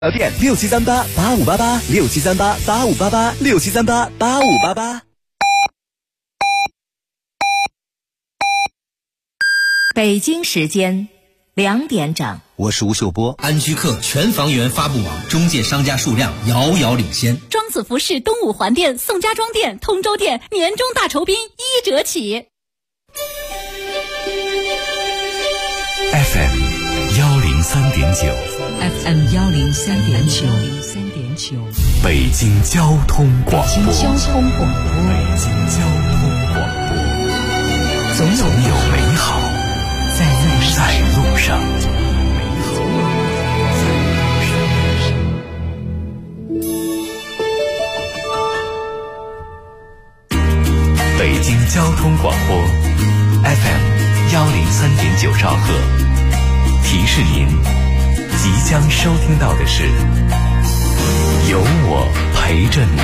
电67388588，67388588，67388588。 北京时间2点整， 我是吴秀波。 安居客全房源发布网中介商家数量遥遥领先。 庄子服饰东五环店、宋家庄店、通州店年终大酬宾1折起。 FM 103.9 FM 103.9 北京交通广播。 北京交通广播，总有美好在路上。 北京交通广播 FM 103.9兆赫，提示您即将收听到的是有我陪着你。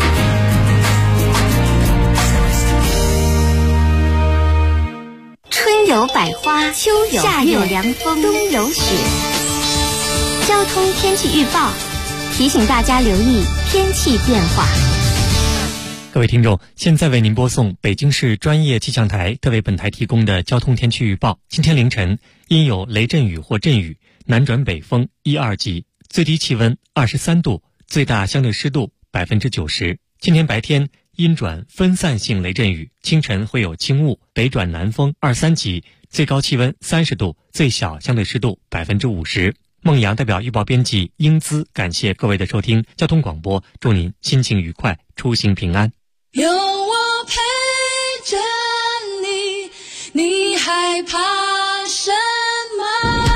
春有百花，秋有夏有凉风，冬有雪。交通天气预报提醒大家留意天气变化。 各位听众，现在为您播送北京市专业气象台特为本台提供的交通天气预报。今天凌晨因有雷阵雨或阵雨，南转北风1、2级，最低气温23度，最大相对湿度90%。今天白天阴转分散性雷阵雨，清晨会有轻雾，北转南风2、3级，最高气温30度，最小相对湿度50%。孟阳代表预报编辑英姿感谢各位的收听，交通广播祝您心情愉快，出行平安。 有我陪着你，你害怕什么？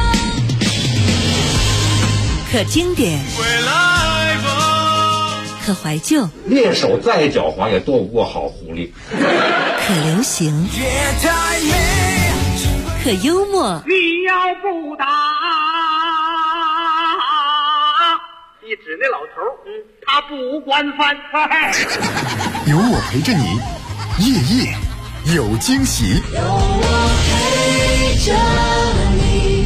可经典， 回来吧， 可怀旧， 猎手再狡猾也躲不过好狐狸。 可流行，可幽默。 你要不打，你指那老头，他不惯犯。 有我陪着你，夜夜有惊喜。 有我陪着你。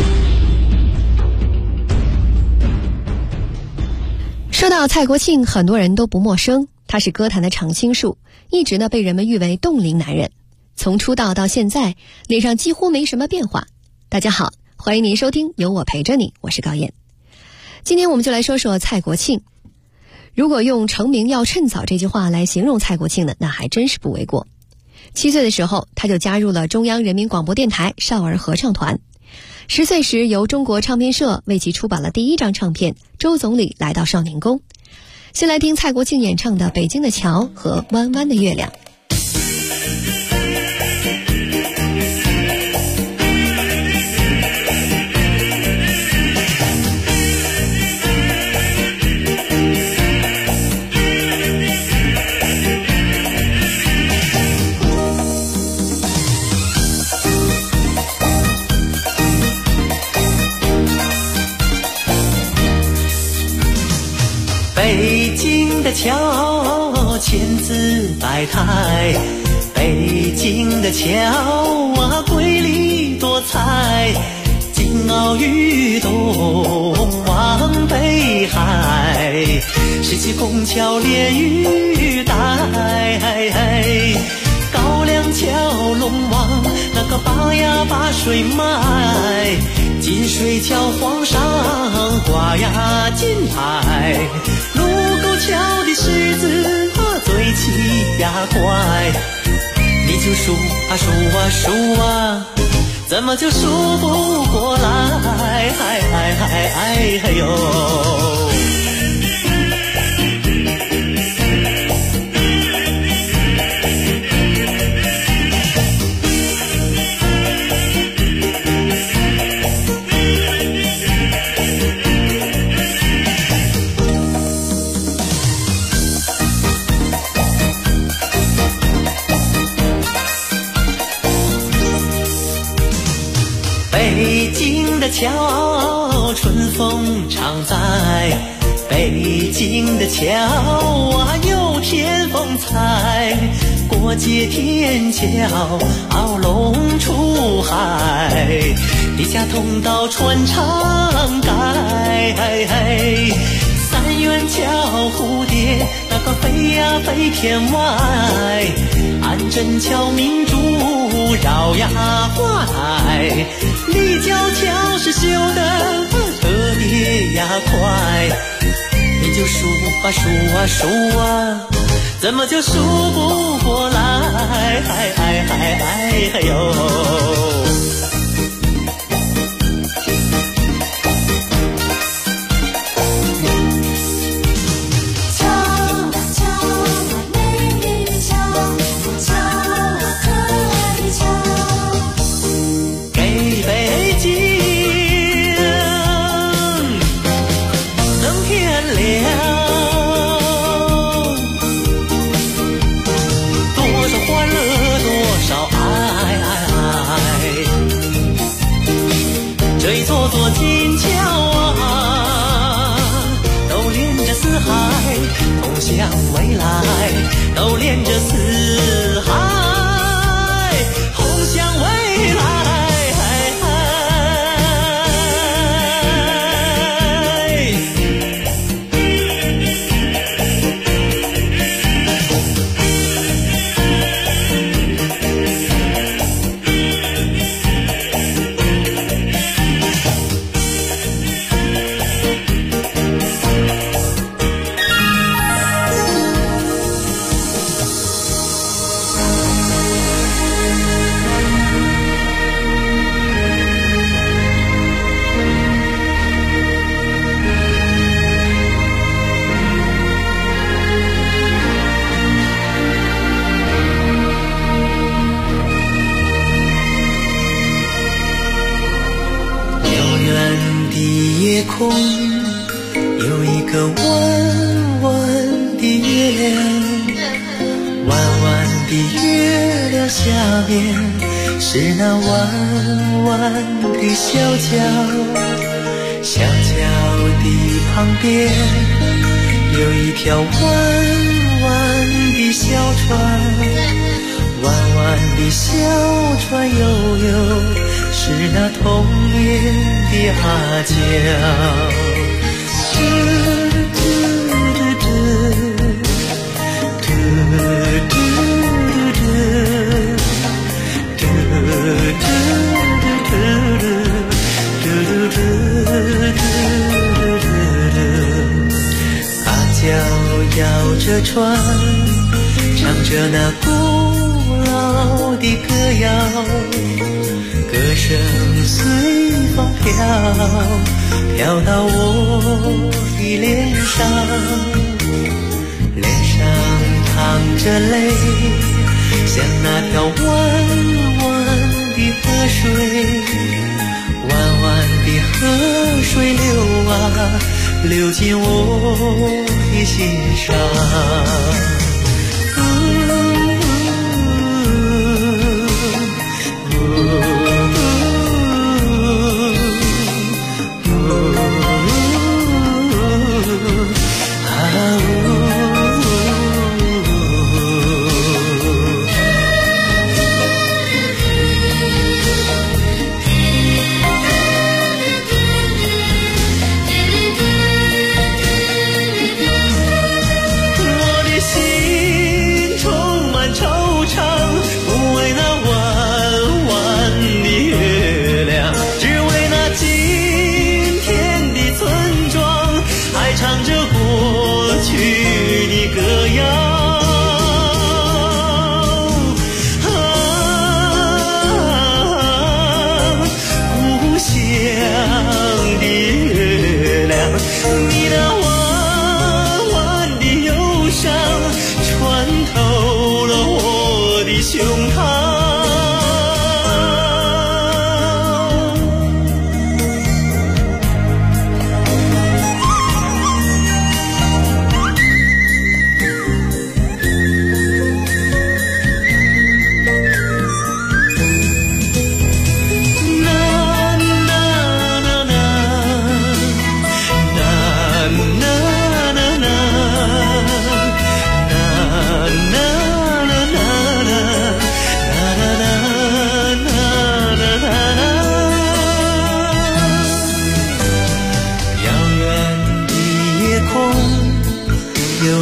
说到蔡国庆，很多人都不陌生，他是歌坛的常青树，一直被人们誉为冻龄男人。从出道到现在，脸上几乎没什么变化。大家好，欢迎您收听有我陪着你，我是高燕。今天我们就来说说蔡国庆。如果用成名要趁早这句话来形容蔡国庆呢，那还真是不为过。7岁的时候，他就加入了中央人民广播电台少儿合唱团。10岁时，由中国唱片社为其出版了第1张唱片《周总理来到少年宫》。先来听蔡国庆演唱的《北京的桥》和《弯弯的月亮》。 北京的桥千姿百态，北京的桥啊瑰丽多彩，金鳌玉洞望北海，石岐拱桥连玉带，高粱桥龙王那个八呀八水脉，金水桥皇上挂呀金牌，卢沟桥的狮子嘴气呀怪，你就数啊数啊数啊，怎么就数不过来？哎呦！北京的桥春风常在，北京的桥啊有天风采，过街天桥龙出海， 地下通道穿肠盖，三元桥蝴蝶那个飞呀飞天外，安贞桥明珠绕呀花台，立交桥是修得特别呀快，你就数啊数啊数啊，怎么就数不过来？哎呦！金桥啊，都连着四海，通向未来，都连着四海，通向未来。空有一个弯弯的月亮，弯弯的月亮下面是那弯弯的小桥，小桥的旁边有一条弯弯的小船，弯弯的小船悠悠是那童年的阿娇，阿娇摇着船，唱着那古老的歌谣，歌声随风飘到我的脸上，脸上淌着泪，像那条弯弯的河水，弯弯的河水流啊流进我的心上。我的心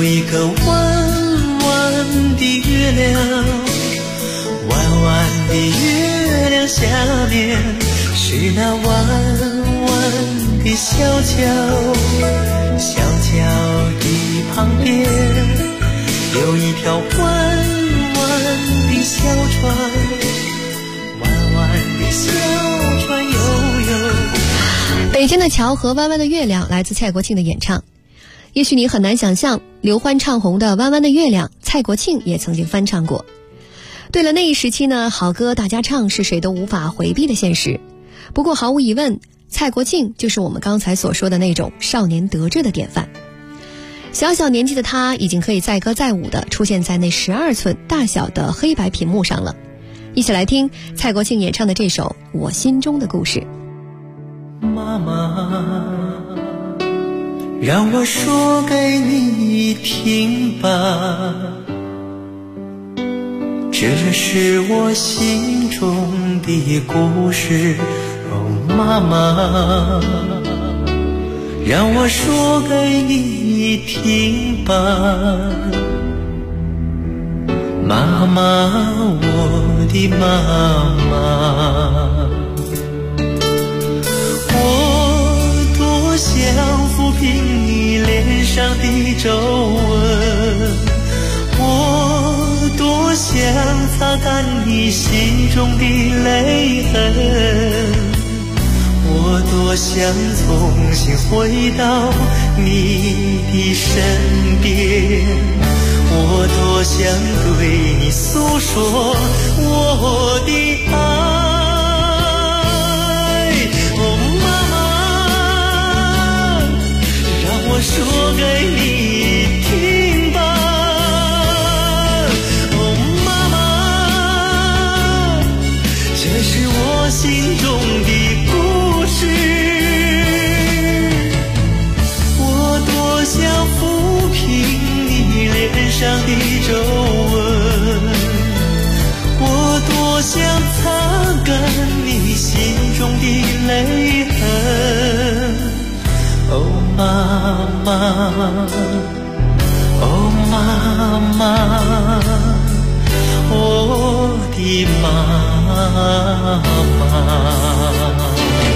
一个弯弯的月亮，弯弯的月亮下面是那弯弯的小桥，小桥的旁边有一条弯弯的小船，弯弯的小船悠悠。 北京的桥和弯弯的月亮来自蔡国庆的演唱。也许你很难想象，刘欢唱红的《弯弯的月亮》，蔡国庆也曾经翻唱过。对了，那一时期呢，好歌大家唱是谁都无法回避的现实。不过毫无疑问，蔡国庆就是我们刚才所说的那种少年得志的典范。小小年纪的他已经可以载歌载舞地出现在那12寸大小的黑白屏幕上了。一起来听蔡国庆演唱的这首《我心中的故事》。 妈妈，让我说给你听吧，这是我心中的故事。哦，妈妈，让我说给你听吧，妈妈，我的妈妈。我多想抚平你脸上的皱纹，我多想擦干你心中的泪痕，我多想重新回到你的身边，我多想对你诉说我的爱。说给你听吧，哦，妈妈，这是我心中的故事。我多想抚平你脸上的皱纹，我多想擦干你心中的泪痕。哦，妈妈，哦，妈妈，我的妈妈。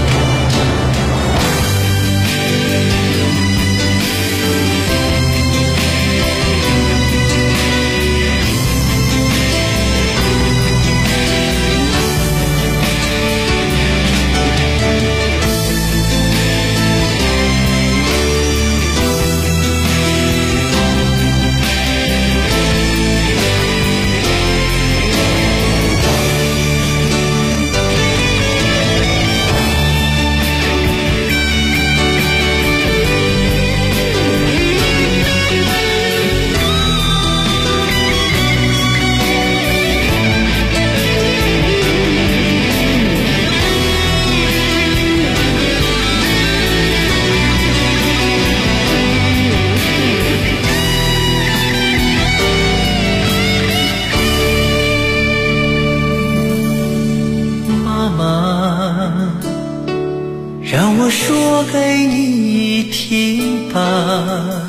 让我说给你听吧，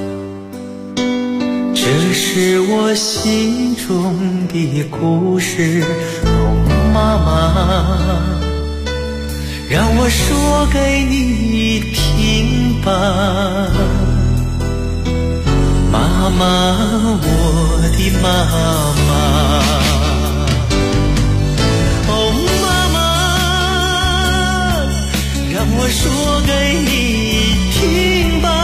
这是我心中的故事。哦，妈妈，让我说给你听吧，妈妈，我的妈妈。让我说给你听吧，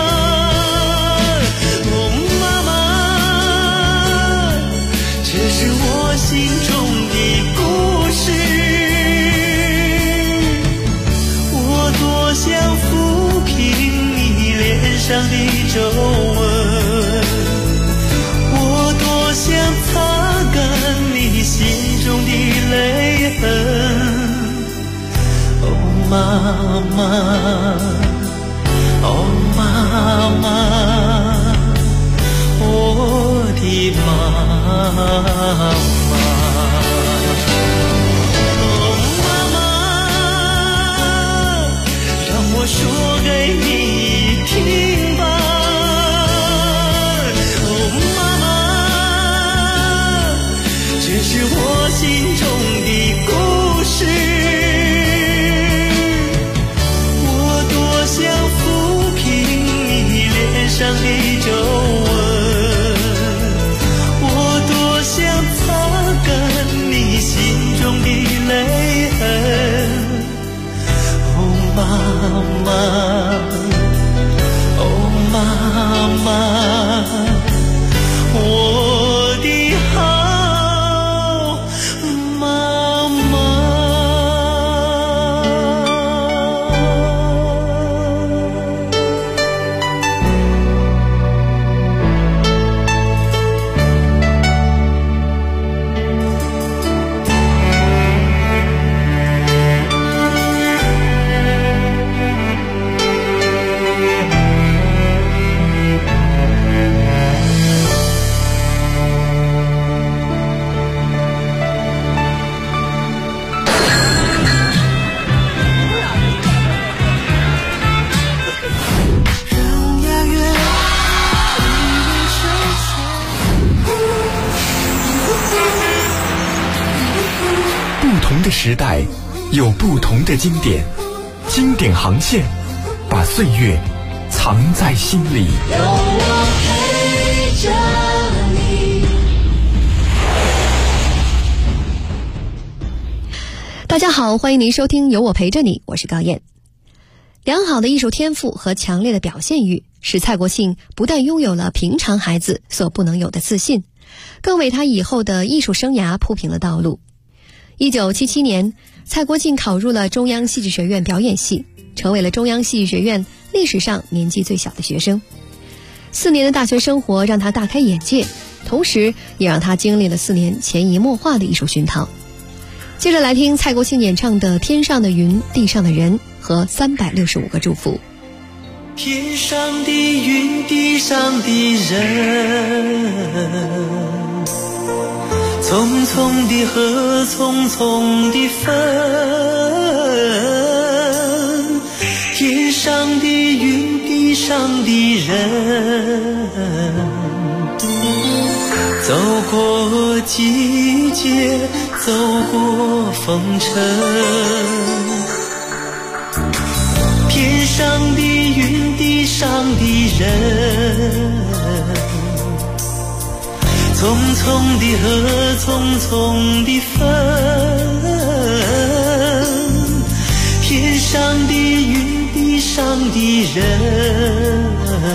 哦，妈妈，这是我心中的故事。我多想抚平你脸上的皱纹，我多想擦干你心中的泪痕。妈妈，哦，妈妈，我的妈妈。哦，妈妈，让我说给你听吧， 的时代，有不同的经典，经典航线，把岁月藏在心里。 有我陪着你。 大家好，欢迎您收听有我陪着你，我是高燕。良好的艺术天赋和强烈的表现欲，使蔡国庆不但拥有了平常孩子所不能有的自信，更为他以后的艺术生涯铺平了道路。1977年，蔡国庆考入了中央戏剧学院表演系，成为了中央戏剧学院历史上年纪最小的学生。4年的大学生活让他大开眼界，同时也让他经历了4年潜移默化的艺术熏陶。接着来听蔡国庆演唱的《天上的云，地上的人》和365个祝福。 天上的云，地上的人，匆匆的河，匆匆的风，天上的云，地上的人，走过季节，走过风尘，天上的云，地上的人，匆匆的河，匆匆的风，天上的云，地上的人，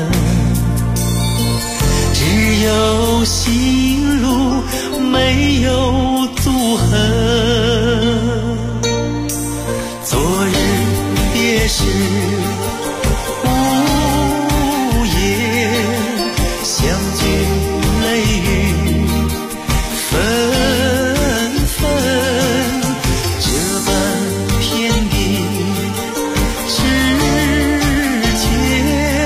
只有心路，没有阻痕。昨日别时无言，相聚泪雨纷纷，这般天地之间，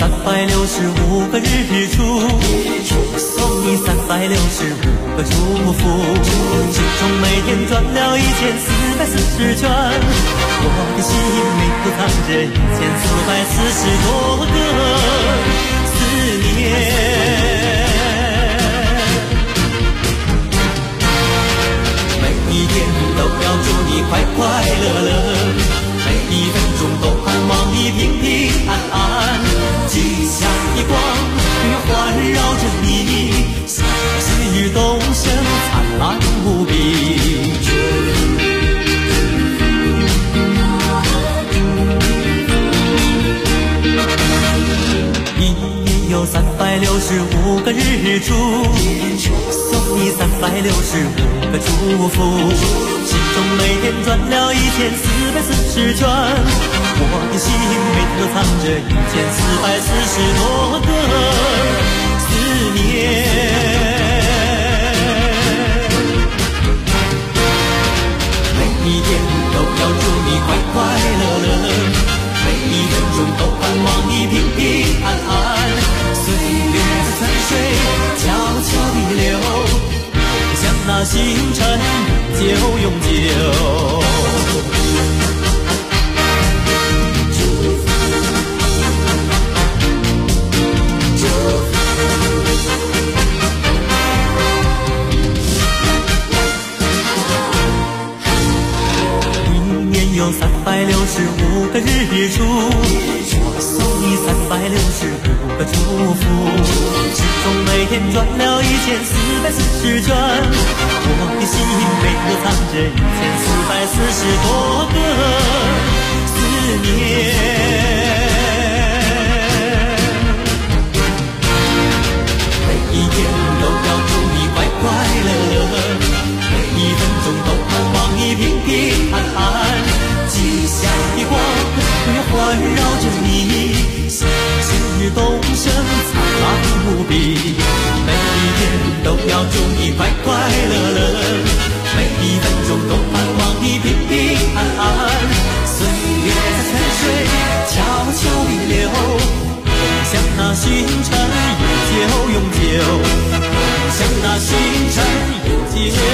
365个日出，送你365个祝福，心中每天转了1440圈，我的心里头藏着1440多个思念。每一天都要祝你快快乐乐，每一分钟都盼望你平平安安，吉祥的光环绕着你，喜日东升灿烂无比。一年有365个日出，送你365个祝福，心中每天转了1440圈，我的心每天都藏着1440多个思念。每一天都要祝你快快乐乐，每一分钟都盼望你平平安安，岁月在泉水悄悄地流，像那星辰永久。一年有365个日出，我送你365个祝福，心中每天转了1440圈，我的心每天都藏着1440多个思念。每一天都要祝你快快乐乐，每一分钟都盼望你平平安安，吉祥的光环绕着你，喜日东升灿烂无比。每一天都要祝你快快乐乐，每一分钟都盼望你平平安安，岁月在泉水悄悄地流，像那星辰永久，像那星辰永久。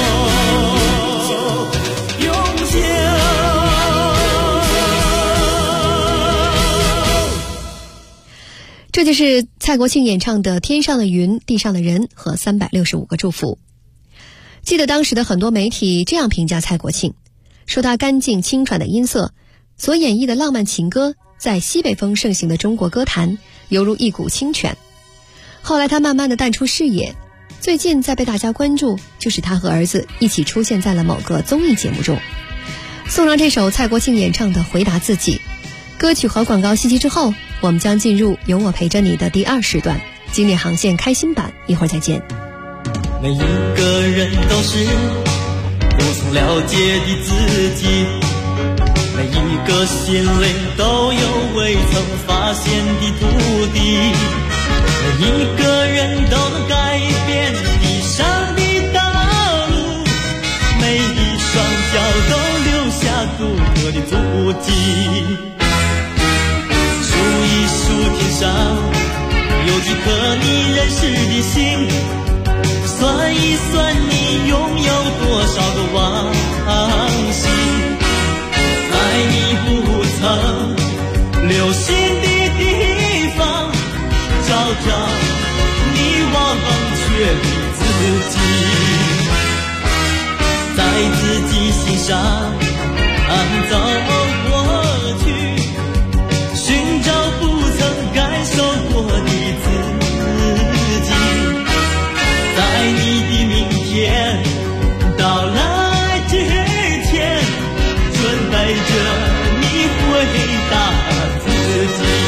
这就是蔡国庆演唱的《天上的云，地上的人》和365个祝福。记得当时的很多媒体这样评价蔡国庆，说他干净清纯的音色所演绎的浪漫情歌，在西北风盛行的中国歌坛犹如一股清泉。后来他慢慢的淡出视野，最近在被大家关注，就是他和儿子一起出现在了某个综艺节目中。送上这首蔡国庆演唱的《回答自己》。歌曲和广告信息之后，我们将进入有我陪着你的第2时段，经典航线开心版，一会儿再见。 每一个人都是不曾了解的自己，每一个心灵都有未曾发现的土地，每一个人都能改变地上的道路，每一双脚都留下独特的足迹。数一数天上有几颗你认识的星，算一算你拥有多少个往星，在你不曾留心的地方，找找你忘却的自己，在自己心上走过去，寻找不曾感受过的自己，在你的明天到来之前，准备着你回答自己。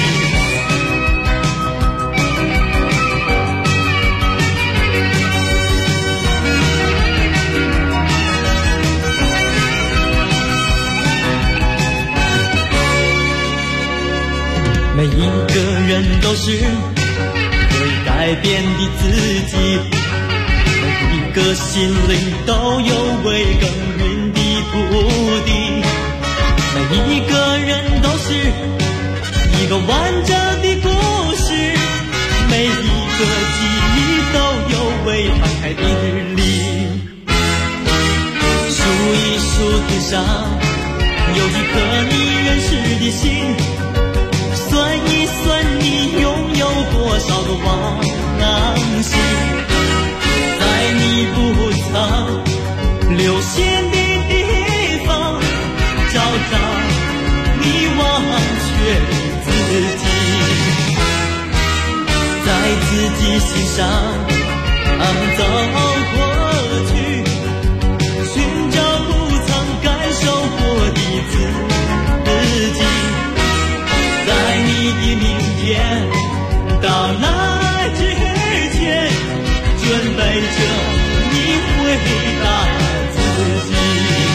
每一个人都是可以改变的自己，每一个心灵都有未耕耘的土地，每一个人都是一一个完整的故事，每一个记忆都有未摊开的日历。数一数天上有一颗你认识的心，算一算你拥有多少个往昔，在你不曾留心的地方，找找你忘却的自己，在自己心上走过去，寻找不曾感受过的自己，在你的明天到来之前，准备着你回答自己。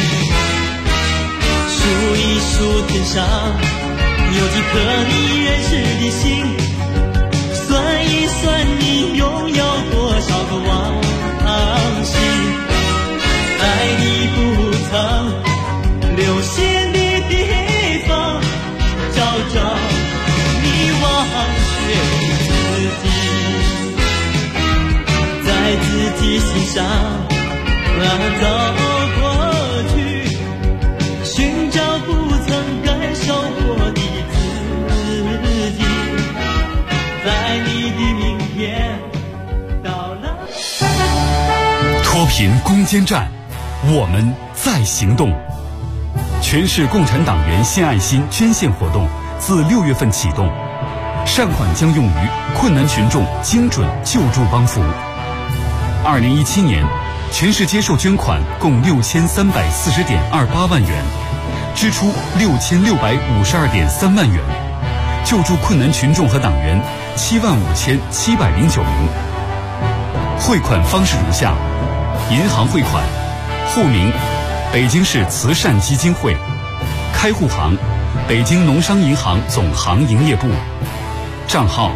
数一数天上有几颗你认识的心，算一算你拥有多少个往昔，在你不曾留心的地方，找找你忘却自己，在自己心上走过去，寻找不曾感受过的自己，在你的明天到了。 脱贫攻坚战，我们在行动。全市共产党员献爱心捐献活动自6月份启动，善款将用于困难群众精准救助帮扶。2017年，全市接受捐款共6340.28万元，支出6652.3万元，救助困难群众和党员75709名。汇款方式如下：银行汇款，户名北京市慈善基金会，开户行北京农商银行总行营业部，账号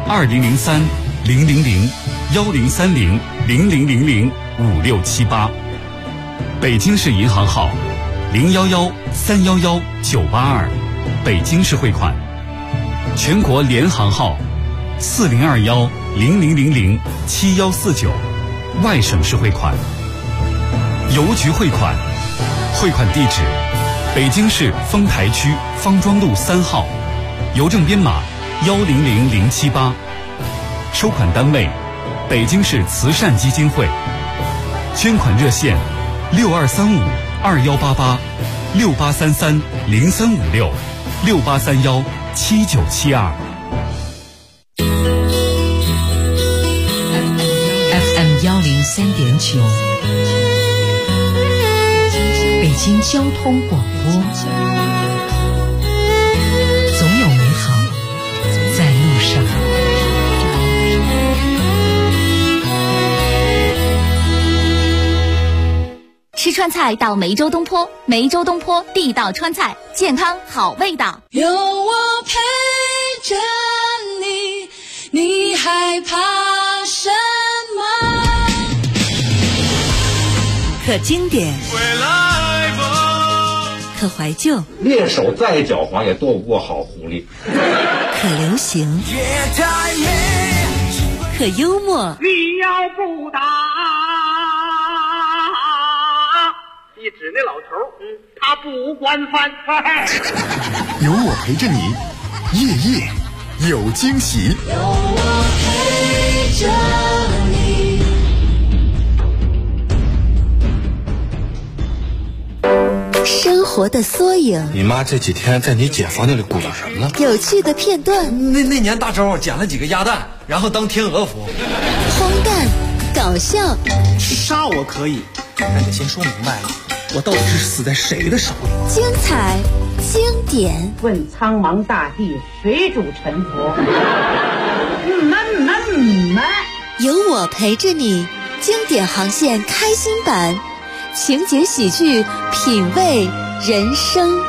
20030010300000005678，北京市银行号011311982，北京市汇款，全国联行号402100007149，外省市汇款。邮局汇款，汇款地址北京市丰台区方庄路3号，邮政编码100078，收款单位北京市慈善基金会，捐款热线6235-2888-6833-0356-6831-7972。 FM 103.9，北京交通广播，总有美好在路上。 吃川菜到梅州东坡，梅州东坡地道川菜，健康好味道。 有我陪着你，你害怕什么？ 可经典，可怀旧， 猎手再狡猾也斗不过好狐狸。 可流行，可幽默。 你要不打，一指那老头，他不惯犯。 有我陪着你，夜夜有惊喜。 有我陪着你。 生活的缩影， 你妈这几天在你姐房间里鼓捣什么呢？ 有趣的片段， 那年大周捡了几个鸭蛋，然后当天鹅服。 荒诞搞笑， 杀我可以，但得先说明白了，我到底是死在谁的手里？ 精彩经典， 问苍茫大地，谁主沉浮？ 有我陪着你，经典航线开心版，情节喜剧，品味人生。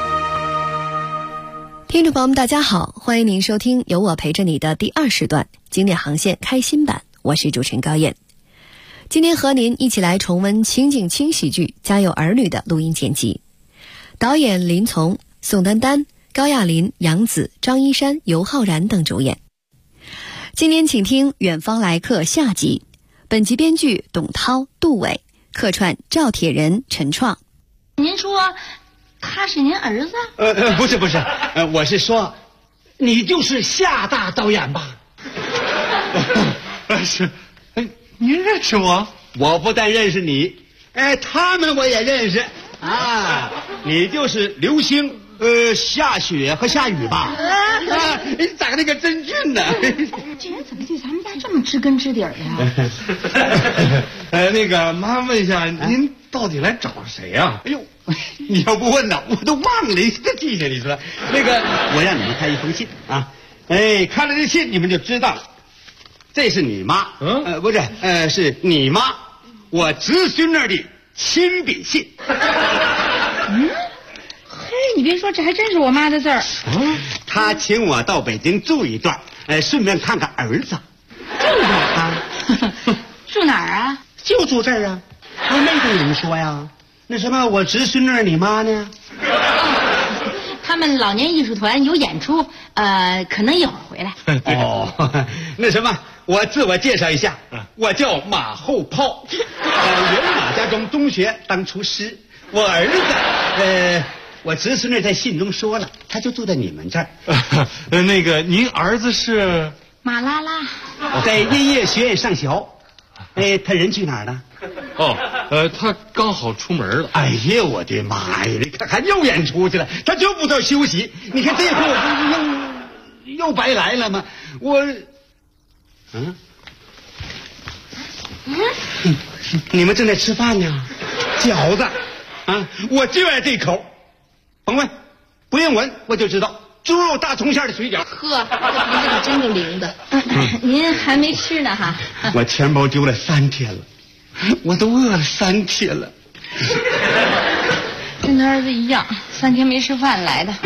听众朋友们大家好，欢迎您收听有我陪着你的第2时段经典航线开心版，我是主持人高燕。今天和您一起来重温情景轻喜剧《家有儿女》的录音剪辑，导演林从、宋丹丹， 高亚麟、杨紫、张一山、尤浩然等主演。今年请听《远方来客》下集，本集编剧董涛、杜伟，客串赵铁仁、陈创。 您说他是您儿子？ 不是，我是说，你就是夏大导演吧？ 是，您认识我？ 我不但认识你，他们我也认识啊。你就是流星，下雪和下雨吧？你长得可真俊呢！ 这人怎么对咱们家这么知根知底儿呀？那个妈问一下，您到底来找谁呀？ 哎呦，你要不问呢，我都忘了这记下你说。那个，我让你们看一封信啊，看了这信你们就知道了。这是你妈，不是，是你妈，我侄孙那儿的亲笔信。 嘿，你别说，这还真是我妈的字儿。 她请我到北京住一段，顺便看看儿子。 住这儿啊？住哪儿啊？ 就住这儿啊。我没跟你们说呀。那什么，我侄孙那儿，你妈呢？ 他们老年艺术团有演出，可能一会儿回来。 哦，那什么，我自我介绍一下，我叫马后炮，原马家庄中学当厨师。我儿子，我侄孙女在信中说了，他就住在你们这儿。 那个，您儿子是马拉拉， 在音乐学院上学。他人去哪儿了？ 他刚好出门了。 哎呀，我的妈呀！你看还又演出去了，他就不知道休息。你看这回我不是又白来了吗？你们正在吃饭呢，饺子啊，我就爱这口。甭问，不用闻我就知道，猪肉大葱馅的水饺。 呵，这可真够灵的。您还没吃呢哈？ 我钱包丢了3天了，我都饿了3天了。 跟他儿子一样，3天没吃饭来的。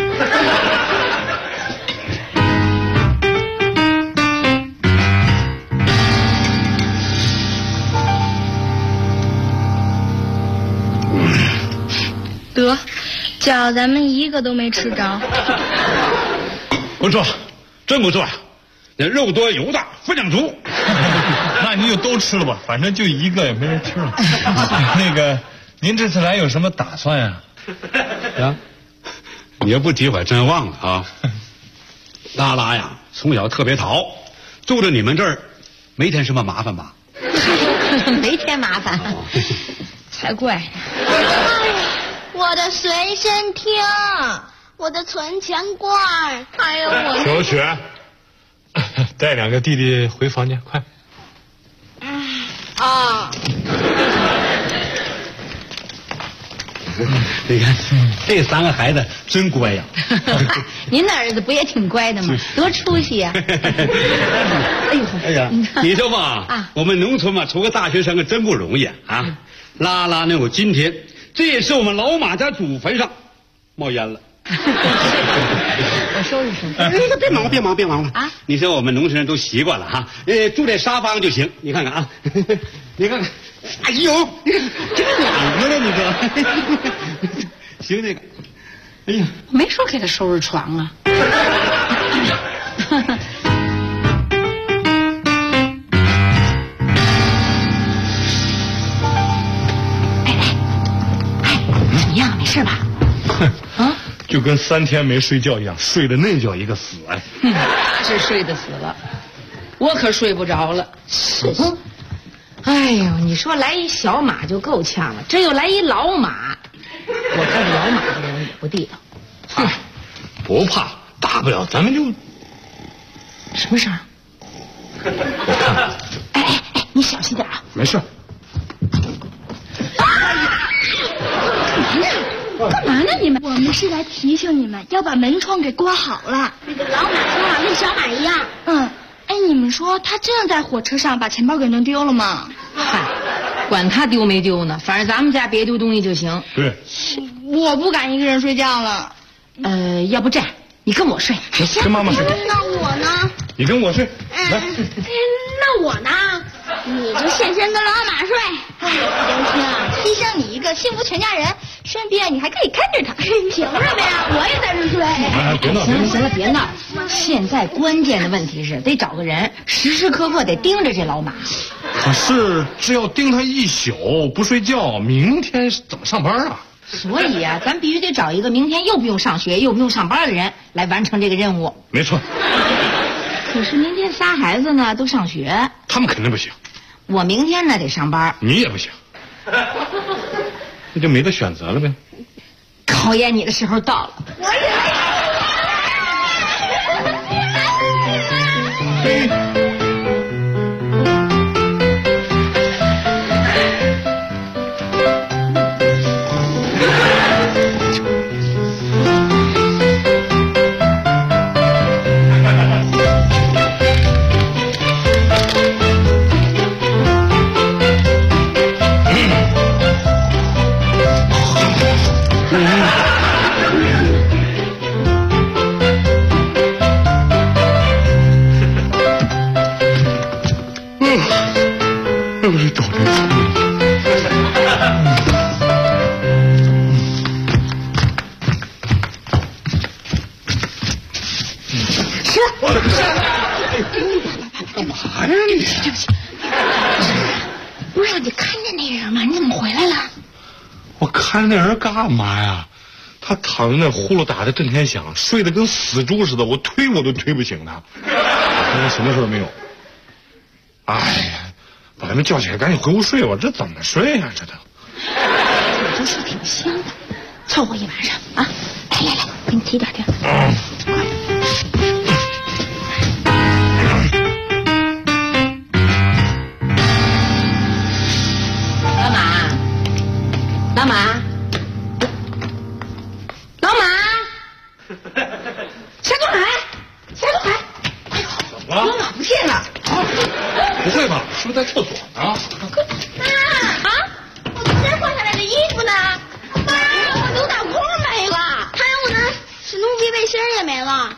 得，饺咱们一个都没吃着。 不错，真不错，那肉多油大，分量足。那您就都吃了吧，反正就一个也没人吃了。那个，您这次来有什么打算呀？ 啊，你要不提我真忘了啊。拉拉呀，从小特别淘，住着你们这儿，没添什么麻烦吧？ 没添麻烦，才怪。 我的随身听，我的存钱罐，还有我的小雪，带2个弟弟回房间，快。 你看，这3个孩子真乖呀。 您的儿子不也挺乖的吗？多出息呀！ 哎呀，你说吧，我们农村嘛，出个大学生真不容易啊。拉拉能有今天，这也是我们老马家祖坟上冒烟了。 我收拾收拾。 别忙了啊！你说我们农村人都习惯了哈，住在沙发上就行。你看看啊，你看看，哎呦，你看这暖和了，你说行那个。哎呀， 没说给他收拾床啊。怎么样？没事吧？ 啊，就跟3天没睡觉一样，睡得那叫一个死哎。 他是睡得死了，我可睡不着了。是。哎呦，你说来一小马就够呛了，这又来一老马，我看这老马这人也不地道。 不怕，大不了咱们就…… 什么事儿？ 我看看。 哎，你小心点啊！ 没事。 干嘛呢你们？我们是来提醒你们要把门窗给关好了。那个老马说话跟小马一样。哎，你们说他真的在火车上把钱包给弄丢了吗？ 嗨，管他丢没丢呢，反正咱们家别丢东西就行。 对。 我不敢一个人睡觉了。 要不这样，你跟我睡。 跟妈妈睡。 那我呢？ 你跟我睡。来。 那我呢？你就现身跟老马睡。哎，刘星啊，牺牲你一个，幸福全家人。 顺便你还可以看着他。凭什么呀？我也在这追。 别闹！ 行了，别闹。现在关键的问题是得找个人时时刻刻得盯着这老马。 可是只要盯他一宿不睡觉，明天怎么上班啊？ 所以啊，咱必须得找一个明天又不用上学又不用上班的人来完成这个任务。 没错。 可是明天仨孩子呢都上学， 他们肯定不行。 我明天呢得上班， 你也不行，那就没得选择了呗。 考验你的时候到了。 又是找这次。 是。 干嘛呀你？ 对不起。不是让你看见那人吗？你怎么回来了？ 我看那人干嘛呀？他躺在那呼噜打的震天响，睡得跟死猪似的，我推我都推不醒他。他什么事没有？哎呀，把他们叫起来，赶紧回屋睡吧。这怎么睡呀？这都。 我就睡挺香的，凑合一晚上啊！来，给你提点点。老马，夏东海，哎呦，老马不见了！ 不会吧？是不是在厕所呢？ 妈，我昨天换下来的衣服呢？妈，我牛仔裤没了，还有我的史努比背心也没了。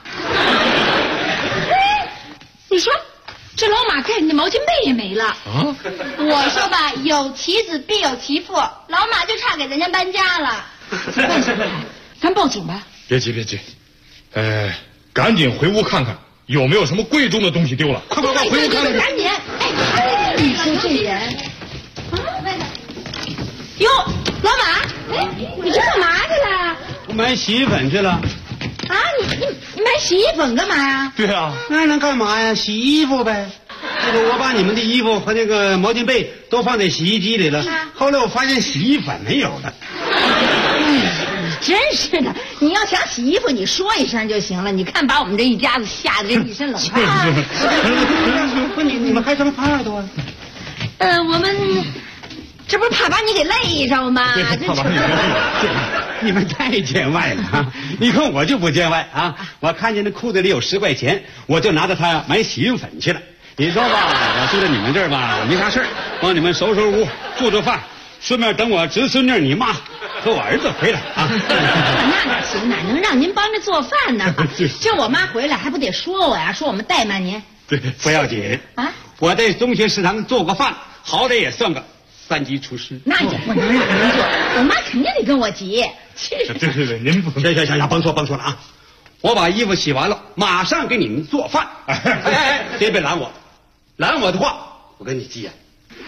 你说，这老马盖你的毛巾被也没了啊？我说吧，有其子必有其父，老马就差给人家搬家了。 咱报警吧。 别急，赶紧回屋看看有没有什么贵重的东西丢了。快，回屋看看。 赶紧！哎，你说这人啊，哟，老马，哎，你这干嘛去了？ 我买洗衣粉去了。 啊，你买洗衣粉干嘛呀？ 对啊， 那能干嘛呀？洗衣服呗。我把你们的衣服和那个毛巾被都放在洗衣机里了，后来我发现洗衣粉没有了。 真是的，你要想洗衣服，你说一声就行了。你看，把我们这一家子吓得这一身冷汗。 不，你们开什么怕的啊？ 我们这不是怕把你给累着吗？ 怕把你累着。你们太见外了啊！你看我就不见外啊！我看见那裤子里有10块钱，我就拿着它买洗衣粉去了。你说吧，我住在你们这儿吧，我没啥事儿，帮你们收拾屋、做做饭，顺便等我侄孙女你妈和我儿子回来啊。 那哪行，哪能让您帮着做饭呢？这我妈回来还不得说我呀，说我们怠慢您。 对，不要紧啊！我在中学食堂做过饭，好歹也算个3级厨师。 那也不能让您做，我妈肯定得跟我急。 对，您不行，甭说了啊！我把衣服洗完了，马上给你们做饭。别拦我，拦我的话，我跟你急眼。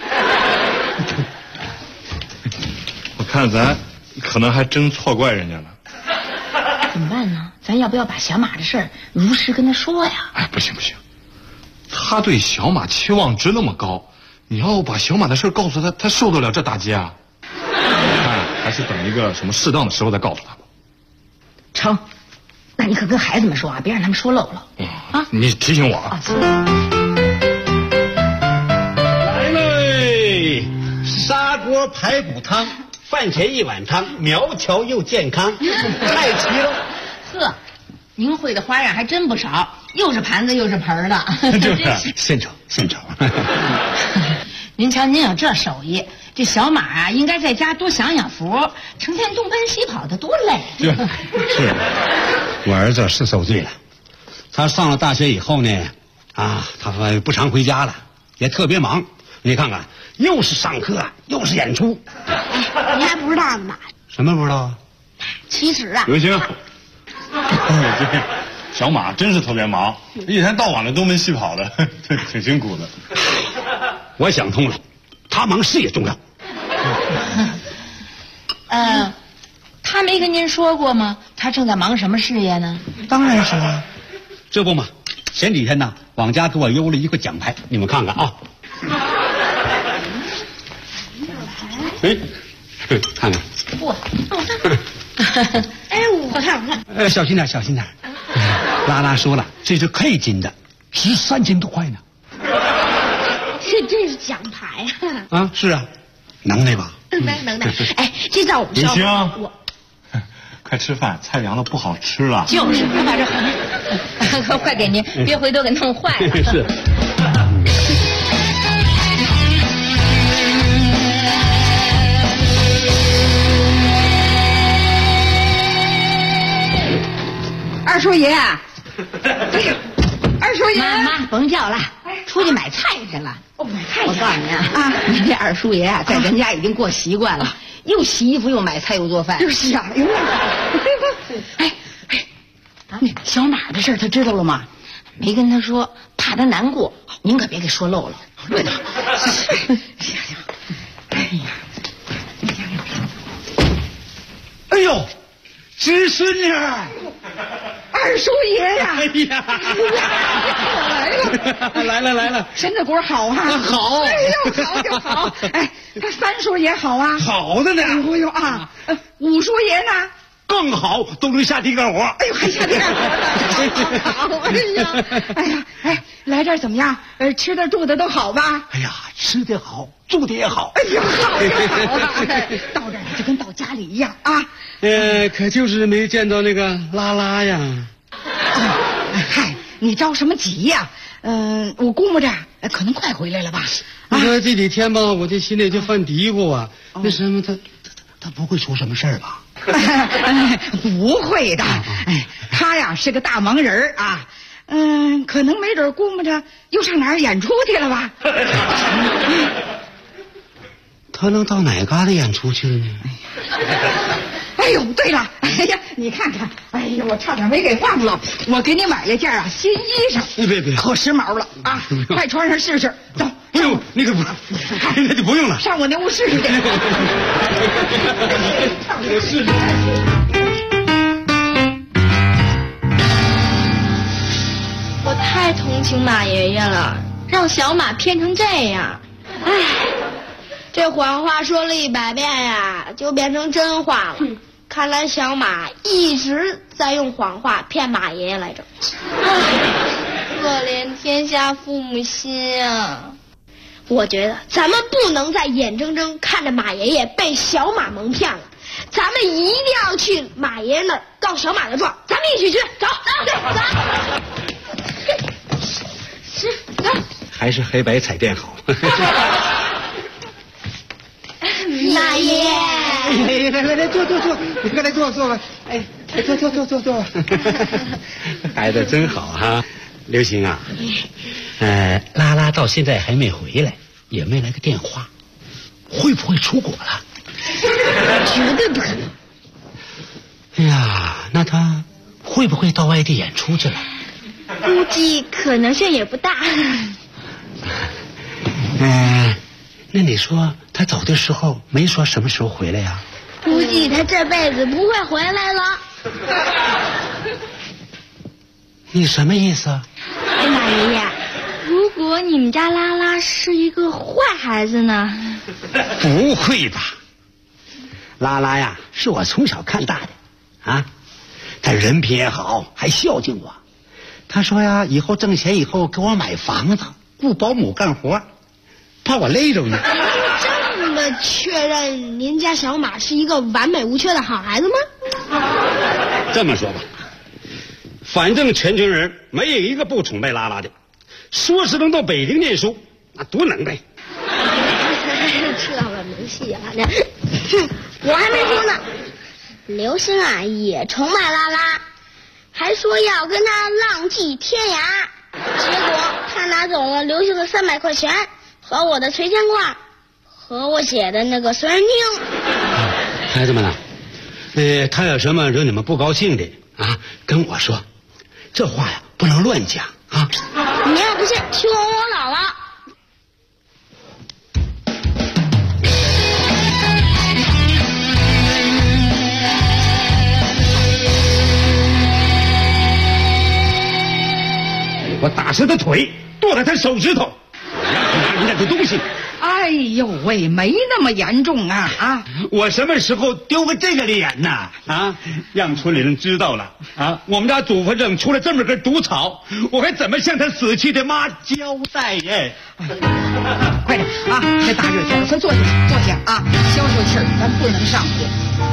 我看咱可能还真错怪人家了。 怎么办呢？咱要不要把小马的事儿如实跟他说呀？ 哎，不行，他对小马期望值那么高，你要把小马的事告诉他，他受得了这打击啊？还是等一个什么适当的时候再告诉他吧。 成，那你可跟孩子们说啊，别让他们说漏了。啊， 你提醒我啊。 来嘞，砂锅排骨汤，饭前1碗汤，苗条又健康，太齐了。 呵，您会的花样还真不少，又是盘子又是盆的。 就是献丑。 您瞧，您有这手艺，这小马啊，应该在家多享享福，成天东奔西跑的多累。 是，我儿子是受罪了。他上了大学以后呢，他不常回家了，也特别忙。你看看，又是上课，又是演出。 你还不知道呢吗？ 什么不知道啊？ 其实啊， 刘星，这小马真是特别忙，一天到晚的东奔西跑的，挺辛苦的。 我想通了，他忙事业重要。 他没跟您说过吗？他正在忙什么事业呢？ 当然是了，这不嘛，前几天呢，往家给我邮了一个奖牌，你们看看啊。哎，看看。 哇，哎，我看。 小心点，小心点。拉拉说了，这是 K 金的，值3000多块呢。 这是奖牌啊！ 啊，是啊，能耐吧？ 能耐。哎，这照我们刘星，快吃饭，菜凉了不好吃了。 就是，快把这快给您，别回头给弄坏了。 是。 二叔爷，二叔爷， 妈甭叫了，出去买菜去了。 买菜去。 我告诉您啊，您这二叔爷啊，在咱家已经过习惯了，又洗衣服，又买菜，又做饭。 就是啊，有点哎，那小马的事他知道了吗？没跟他说，怕他难过。您可别给说漏了。对的。 哎呦，侄孙女儿。 二叔爷呀！ 哎呀，来了！ 身子骨好啊！ 好！ 哎呦，好就好！哎，三叔爷好啊！ 好的呢！ 哎呦啊，五叔爷呢？ 更好，都能下地干活。 哎呦，还下地干活呢！好！哎呀，来这儿怎么样？吃的住的都好吧？ 哎呀，吃的好，住的也好。 哎呀，好呀！到这儿就跟到家里一样啊！ 可就是没见到那个拉拉呀。 嗨，你着什么急呀？我估摸着可能快回来了吧。 你说这几天吧，我这心里就犯嘀咕啊。那什么，他不会出什么事儿吧？ 不会的。他呀是个大忙人啊。可能没准估摸着又上哪儿演出去了吧。 他能到哪旮瘩演出去了呢？ 哎呦，对了，哎呀，你看看，哎呀，我差点没给忘了，我给你买了件新衣裳， 别， 可时髦了啊！快穿上试试，走。 不用，那个不，那就不用了。 上我那屋试试去。 我试试。 我太同情马爷爷了，让小马骗成这样。唉，这谎话说了100遍呀，就变成真话了。看来小马一直在用谎话骗马爷爷来着。唉，可怜天下父母心啊！我觉得咱们不能再眼睁睁看着马爷爷被小马蒙骗了，咱们一定要去马爷爷那儿告小马的状。咱们一起去，走。 还是黑白彩电好。 马爷爷， 来，坐，你快来坐吧。哎，坐。孩子真好哈，刘星啊。拉拉到现在还没回来，也没来个电话，会不会出国了？ 绝对不可能。 哎呀，那他会不会到外地演出去了？ 估计可能性也不大。 那你说他走的时候没说什么时候回来呀？ 估计他这辈子不会回来了。 你什么意思啊？ 马爷爷，如果你们家拉拉是一个坏孩子呢？ 不会吧，拉拉呀是我从小看大的啊，他人品也好，还孝敬我。他说呀，以后挣钱以后给我买房子，雇保姆干活，怕我累着呢。 这么确认您家小马是一个完美无缺的好孩子吗？ 这么说吧，反正全村人没有一个不崇拜拉拉的，说是能到北京念书，那多能耐。 知道了，没戏啊！我还没说呢，刘星啊也崇拜拉拉，还说要跟他浪迹天涯，结果他拿走了刘星的300块钱和我的存钱罐，和我写的那个随身听。 孩子们啊， 他有什么惹你们不高兴的啊，跟我说，这话呀不能乱讲啊。 你要不信，去问我姥姥。 我打折他腿，剁了他手指头，让他拿人家的东西。 哎呦喂，没那么严重啊啊！ 我什么时候丢过这个脸呢？啊，让村里人知道了啊，我们家祖坟上出了这么根毒草，我还怎么向他死去的妈交代耶？ 快点啊！这大热天的，快坐下，坐下啊！消消气儿，咱不能上火。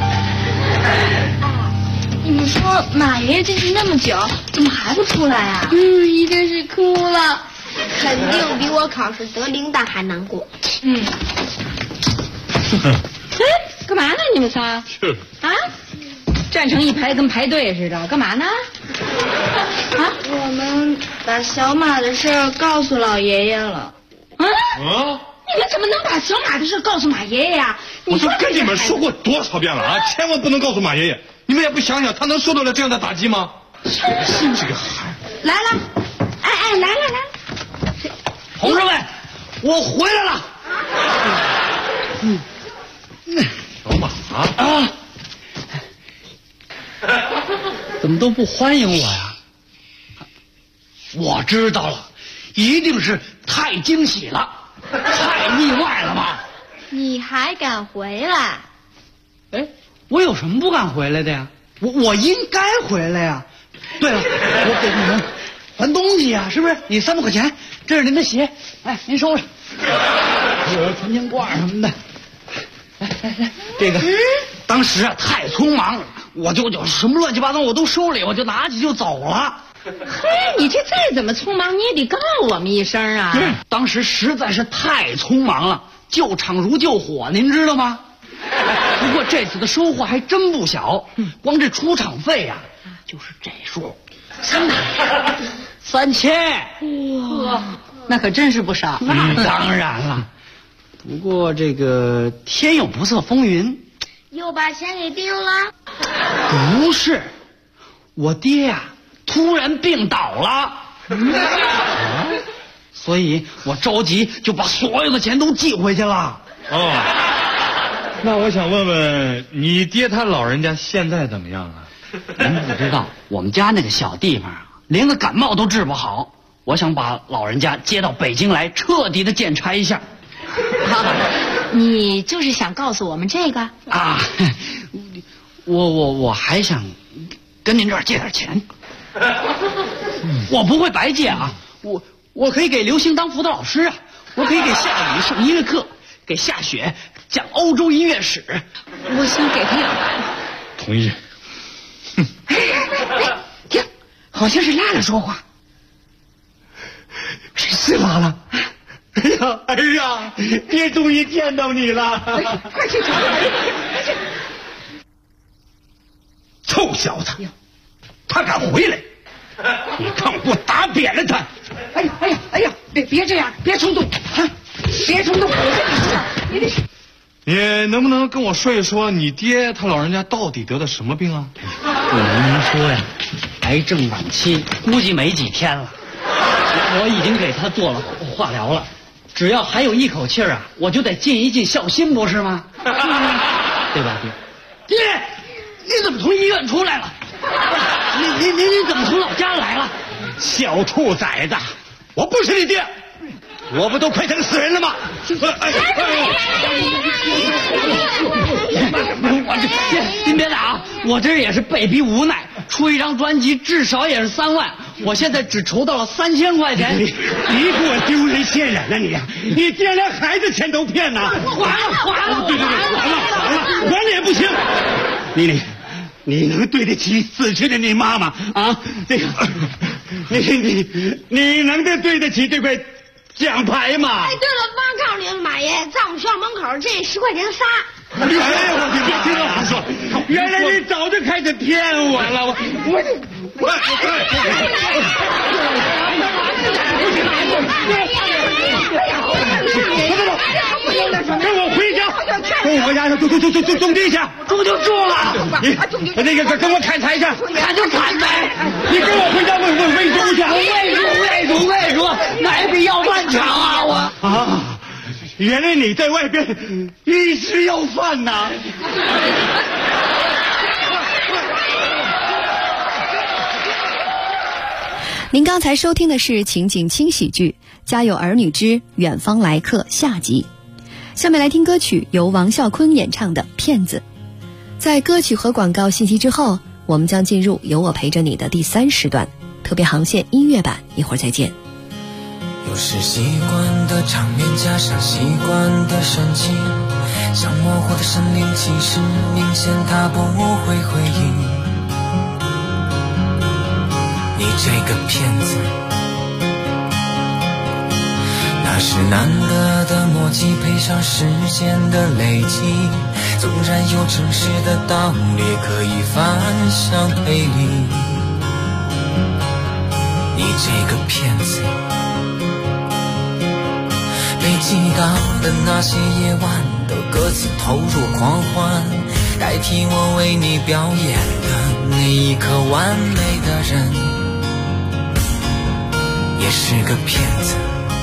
你们说马爷爷进去那么久，怎么还不出来啊？一定是哭了，肯定比我考试得零蛋还难过。 干嘛呢？你们仨？ 是啊，站成一排跟排队似的，干嘛呢？ 啊，我们把小马的事儿告诉老爷爷了。 你们怎么能把小马的事告诉马爷爷呀？ 我都跟你们说过多少遍了啊！千万不能告诉马爷爷。你们也不想想，他能受得了这样的打击吗？这个孩来了，来了， 同志们，我回来了。 小马啊，怎么都不欢迎我呀？我知道了，一定是太惊喜了，太意外了吧？ 你还敢回来？ 哎，我有什么不敢回来的呀？我应该回来呀。对了，我给你们还东西呀，是不是？你300块钱，这是您的鞋，哎，您收着。有存钱罐什么的。来，这个，当时啊太匆忙了，我就什么乱七八糟我都收了，我就拿起就走了。 嘿，你这再怎么匆忙，你也得告我们一声啊！ 当时实在是太匆忙了，救场如救火，您知道吗？不过这次的收获还真不小，光这出场费呀，就是这数，3000。 哇，那可真是不少。 那当然了，不过这个天有不测风云， 又把钱给丢了？ 不是，我爹呀突然病倒了，所以我着急就把所有的钱都寄回去了。 那我想问问你爹他老人家现在怎么样啊？ 您不知道，我们家那个小地方啊，连个感冒都治不好。我想把老人家接到北京来，彻底的检查一下。 你就是想告诉我们这个啊？我还想跟您这儿借点钱。我不会白借啊，我可以给刘星当辅导老师啊，我可以给夏雨上音乐课，给夏雪讲欧洲音乐史。 我想给他2万。 同意。 听，好像是拉拉说话。 是拉拉。儿啊，爹终于见到你了。 快去找儿。 臭小子，他敢回来，你看我给我打扁了他！ 哎呀，别这样，别冲动啊！别冲动！你得。 你能不能跟我说一说你爹他老人家到底得的什么病啊？ 不瞒您说呀，癌症晚期，估计没几天了。我已经给他做了化疗了，只要还有一口气儿啊，我就得尽一尽孝心，不是吗？对吧，爹？爹，你怎么从医院出来了？你怎么从老家来了？ 小兔崽子，我不是你爹，我不都快成死人了吗？ 您别打啊！我这也是被逼无奈，出一张专辑至少也是3万，我现在只筹到了3000块钱。 你给我丢人现眼了你爹连孩子钱都骗呐！ 还了！ 对，还了也不行。你能对得起死去的你妈妈啊？这个，你能对得起这块奖牌吗？ 哎，对了，忘告诉您了，马爷，在我们学校门口这10块钱仨。 哎呀，我别听了胡说！原来你早就开始骗我了，跟我回家，跟我回家啊，种地去， 种就种了。 那个跟我砍柴去， 砍就砍呗。 你跟我回家喂猪去。 喂猪，那也比要饭强啊！我啊，原来你在外边一直要饭呐。 您刚才收听的是情景轻喜剧《家有儿女之远方来客》下集。下面来听歌曲，由王啸坤演唱的《骗子》。在歌曲和广告信息之后，我们将进入有我陪着你的第3时段特别航线音乐版，一会儿再见。 有时习惯的场面加上习惯的神情，像模糊的神灵，其实明显他不会回应。你这个骗子，那是难得的默契，配上时间的累积，纵然有诚实的道理可以反向推理。你这个骗子，被击倒的那些夜晚都各自投入狂欢，代替我为你表演的那一颗完美的人，也是个骗子。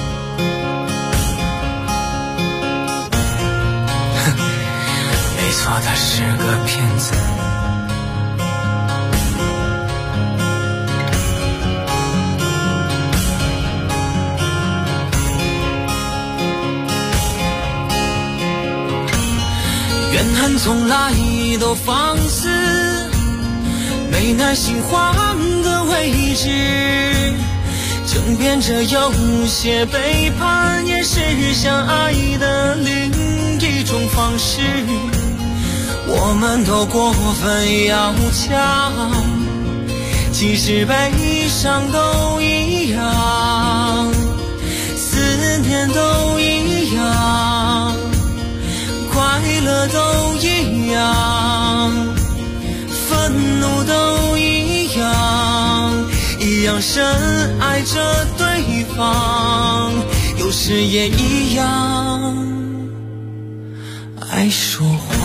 没错，他是个骗子。怨恨从来都放肆，没耐心换个位置，争辩着有些背叛也是相爱的另一种方式。我们都过分要强，其实悲伤都一样，思念都一样，快乐都一样，愤怒都一样，一样深爱着对方，有时也一样爱说谎。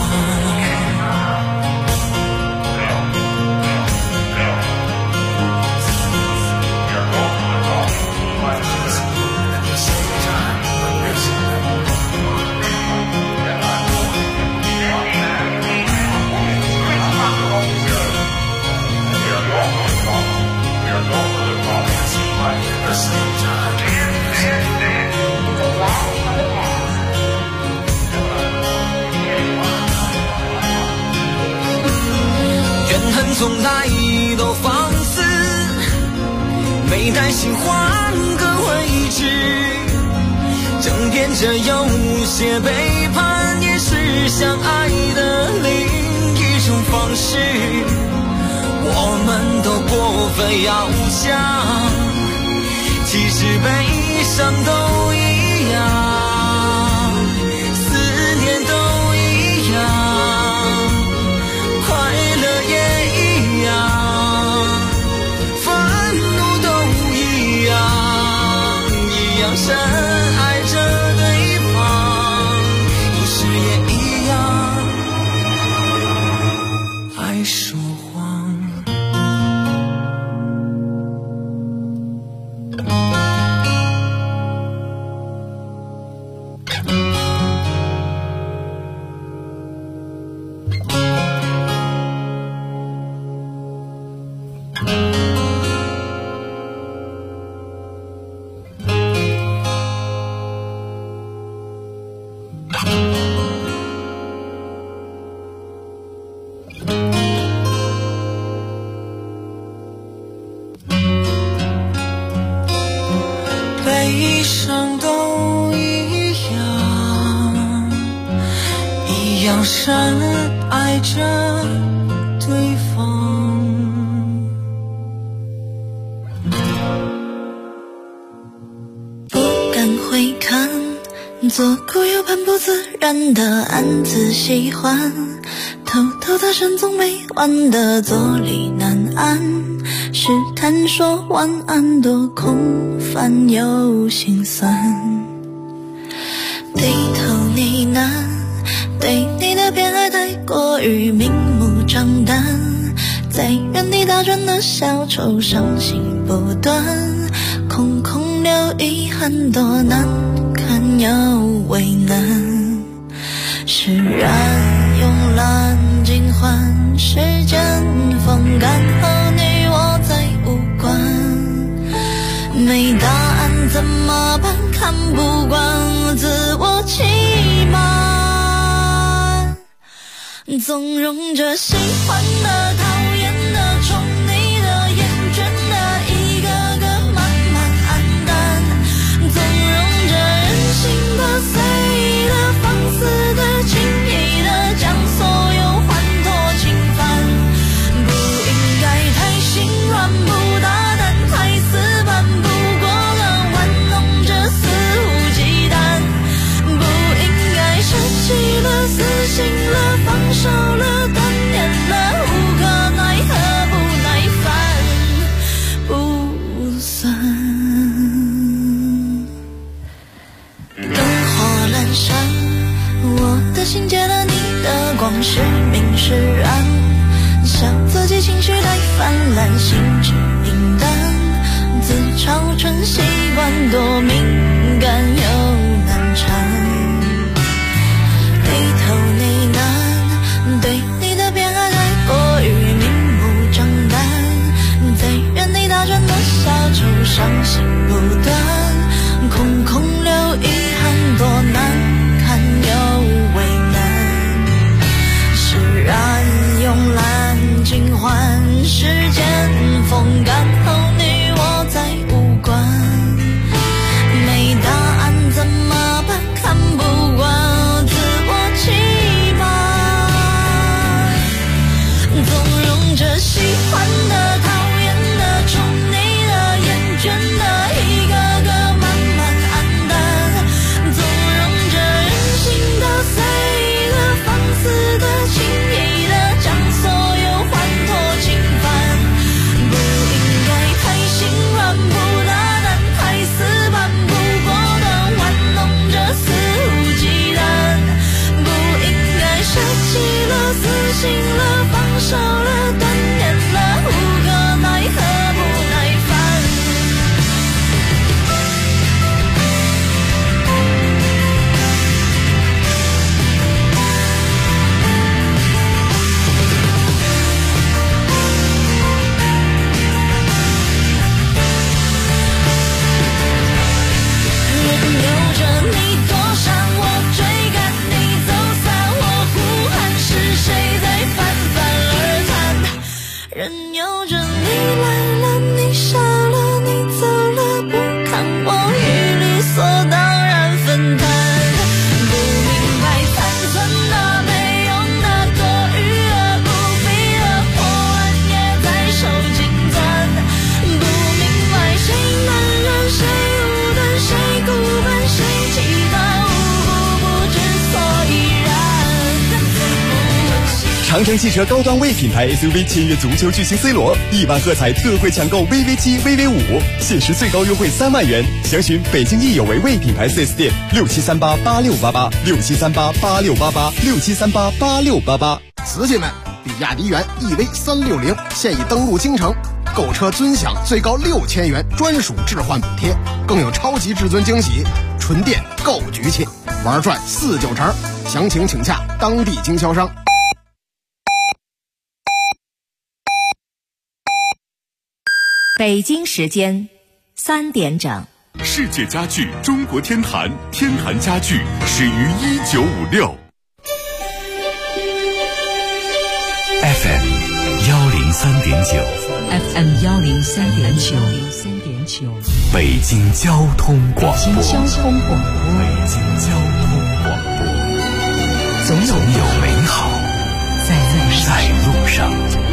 从来都放肆，没耐心换个位置，争辩着有些背叛也是相爱的另一种方式。我们都过分要强，其实悲伤都一样，思念都一样，快乐也一样，愤怒都一样，一样深爱着对方，有时也一样爱说谎。悲伤都一样，一样深爱着对方。 不敢回看，左顾右盼，不自然的暗自喜欢，偷偷的神总没完的坐立难安，试探说晚安多空泛又心酸，低头呢喃对你的愁，伤心不断，空空留遗憾，多难堪又为难。释然慵懒尽欢，时间风干后你我再无关。没答案怎么办？看不惯自我欺瞒，纵容着喜欢的、讨厌的、宠你的、厌倦的，一个个慢慢黯淡，纵容着任性的、随的、放肆的、轻易的，将所有欢脱侵犯。不应该太心软，不大胆，太死板，不过了玩弄着肆无忌惮。不应该舍弃了、死心了、放手了、断念了，无可奈何，不耐烦，不算。灯火阑珊，我的心借了你的光，是明是暗，笑自己情绪太泛滥，心智平淡，自嘲成习惯，多敏感又难缠。低头呢喃，对你的偏爱太过于明目张胆，在原地打转的小丑，伤心不断，空空留遗憾，多难堪又为难。释然慵懒尽欢，时间风干后你我再无关。没答案怎么办？看不惯自我欺瞒，纵容着喜欢的、讨厌的、宠你的、厌倦的，一个个慢慢黯淡，纵容着任性的、随的、放肆的、轻易的，将所有欢脱侵犯。不应该太心软，不大胆，太死板，不过的玩弄着肆无忌惮。不应该舍弃了、死心了、放手了、断念了，无可奈何，不耐烦。任由着你躲闪，我追赶你走散，我呼喊，是谁在泛泛而谈？任由着你来了，你傻了，你走了，不看我与理所当然分担。不明白残存的、没用的、多余的、不必的破案也在手紧攥。不明白谁难忍，谁无端，谁孤本，谁其他无故不知所以然。 长城汽车高端 V 品牌 SUV 签约足球巨星 C 罗，1万喝彩特惠抢购 VV7、VV5，限时最高优惠3万元。详询北京易有为 V 品牌 4S 店673886886738868867388688。 瓷器们，比亚迪元 EV360现已登陆京城，购车尊享最高6000元专属置换补贴，更有超级至尊惊喜，纯电购局气，玩转4-9成。详情请洽当地经销商。 北京时间3点整。 世界家具中国天坛，天坛家具始于1956。 FM 103.9 FM 103.9， 北京交通广播。 北京交通广播。 北京交通广播。 总有美好在路上。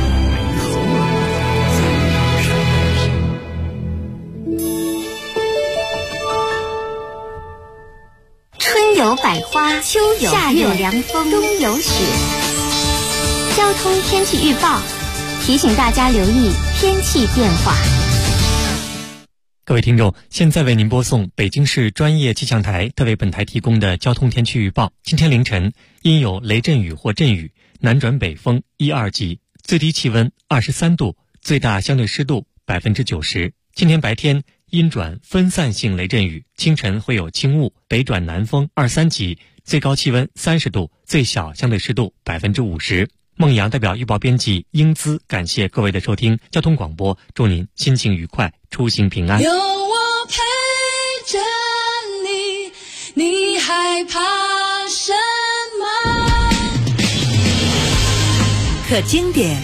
春有百花，秋有夏有凉风，冬有雪。交通天气预报提醒大家留意天气变化。 各位听众，现在为您播送北京市专业气象台特为本台提供的交通天气预报。今天凌晨阴有雷阵雨或阵雨，南转北风1、2级，最低气温23度， 最大相对湿度90%。今天白天阴转分散性雷阵雨，清晨会有轻雾，北转南风2、3级，最高气温30度，最小相对湿度50%。孟阳代表预报编辑英姿感谢各位的收听，交通广播祝您心情愉快，出行平安。 有我陪着你，你害怕什么？ 可经典，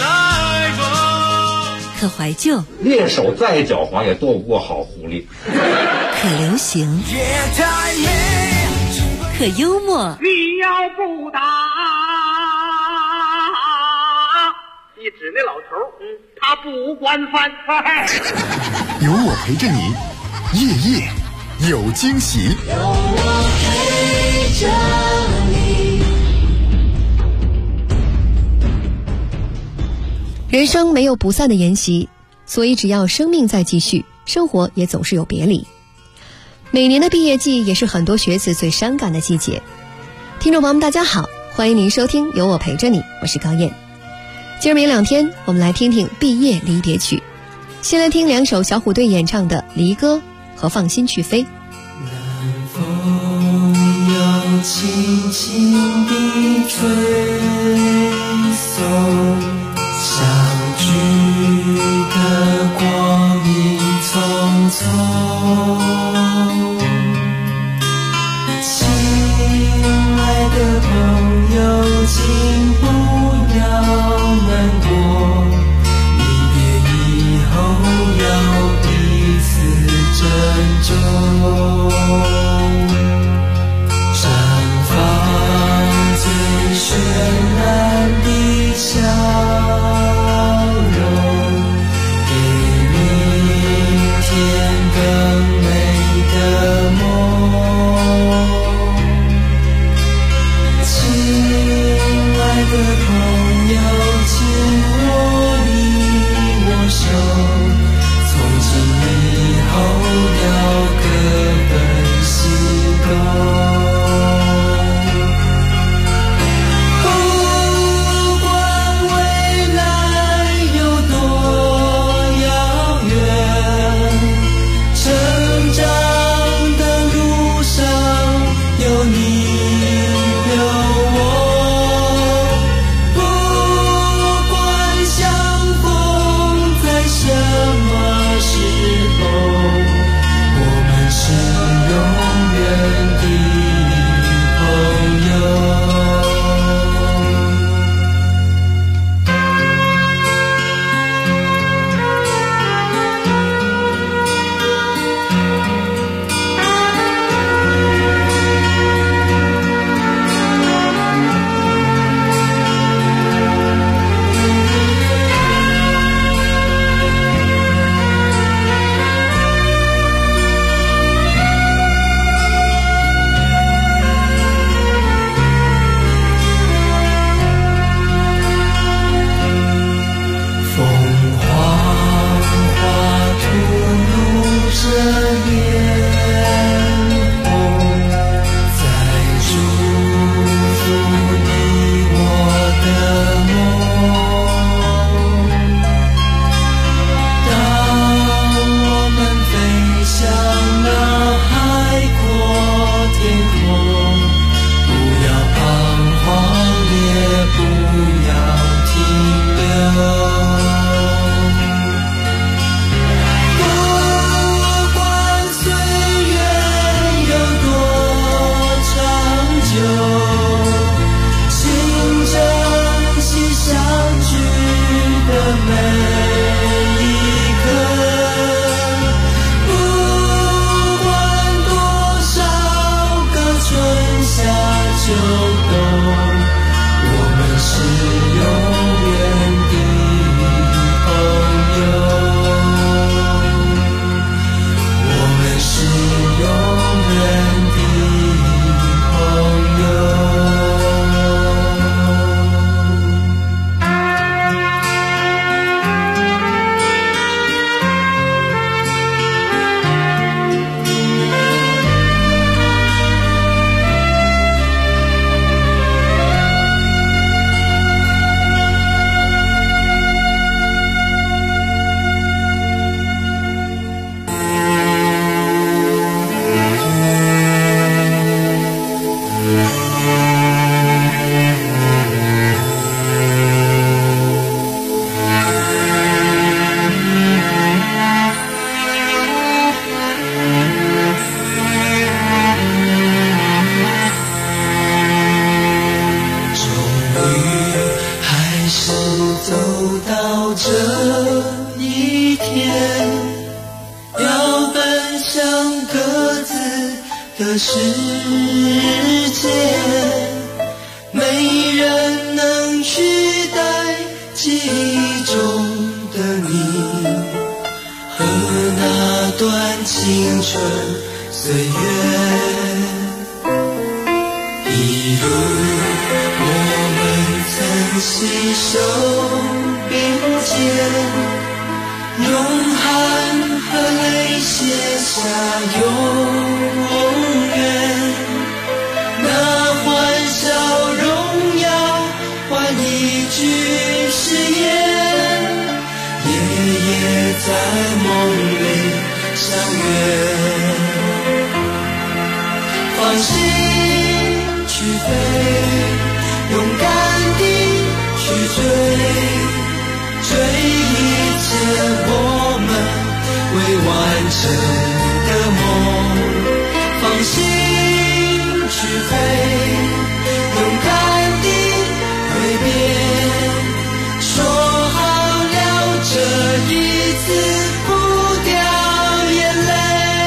可怀旧， 猎手再狡猾也斗不过好狐狸。 可流行，可幽默。 你要不打，你指那老头，他不惯犯。 有我陪着你，夜夜有惊喜。 有我陪着你。 人生没有不散的筵席，所以只要生命在继续，生活也总是有别离。每年的毕业季也是很多学子最伤感的季节。听众朋友们大家好，欢迎您收听有我陪着你，我是高燕。今儿明两天我们来听听毕业离别曲，先来听2首小虎队演唱的《离歌》和《放心去飞》。 南风又轻轻地吹送，相聚的光阴匆匆。亲爱的朋友，请不要难过，离别以后要彼此珍重，绽放最绚烂的笑容，给明天更美的梦。亲爱的朋友，请握一握手，从今以后要间，没人能取代记忆中的你和那段青春岁月。一路我们曾携手并肩，用汗和泪写下永远。那欢笑荣耀换一句誓言，夜夜在梦里相约。放心去飞，勇敢地去追一切我们未完成的梦。放心去飞，勇敢地挥别，说好了这一次不掉眼泪。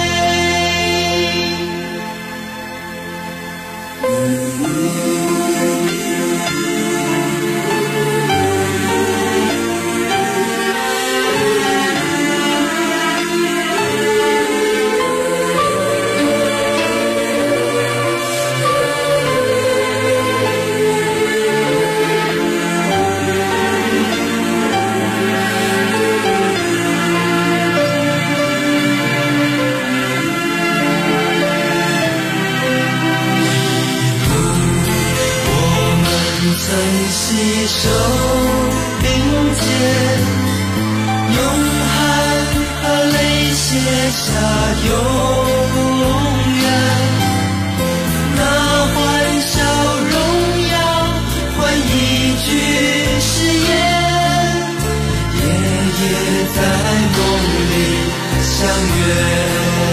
携手并肩，用汗和泪写下永远。那欢笑荣耀换一句誓言，夜夜在梦里相约。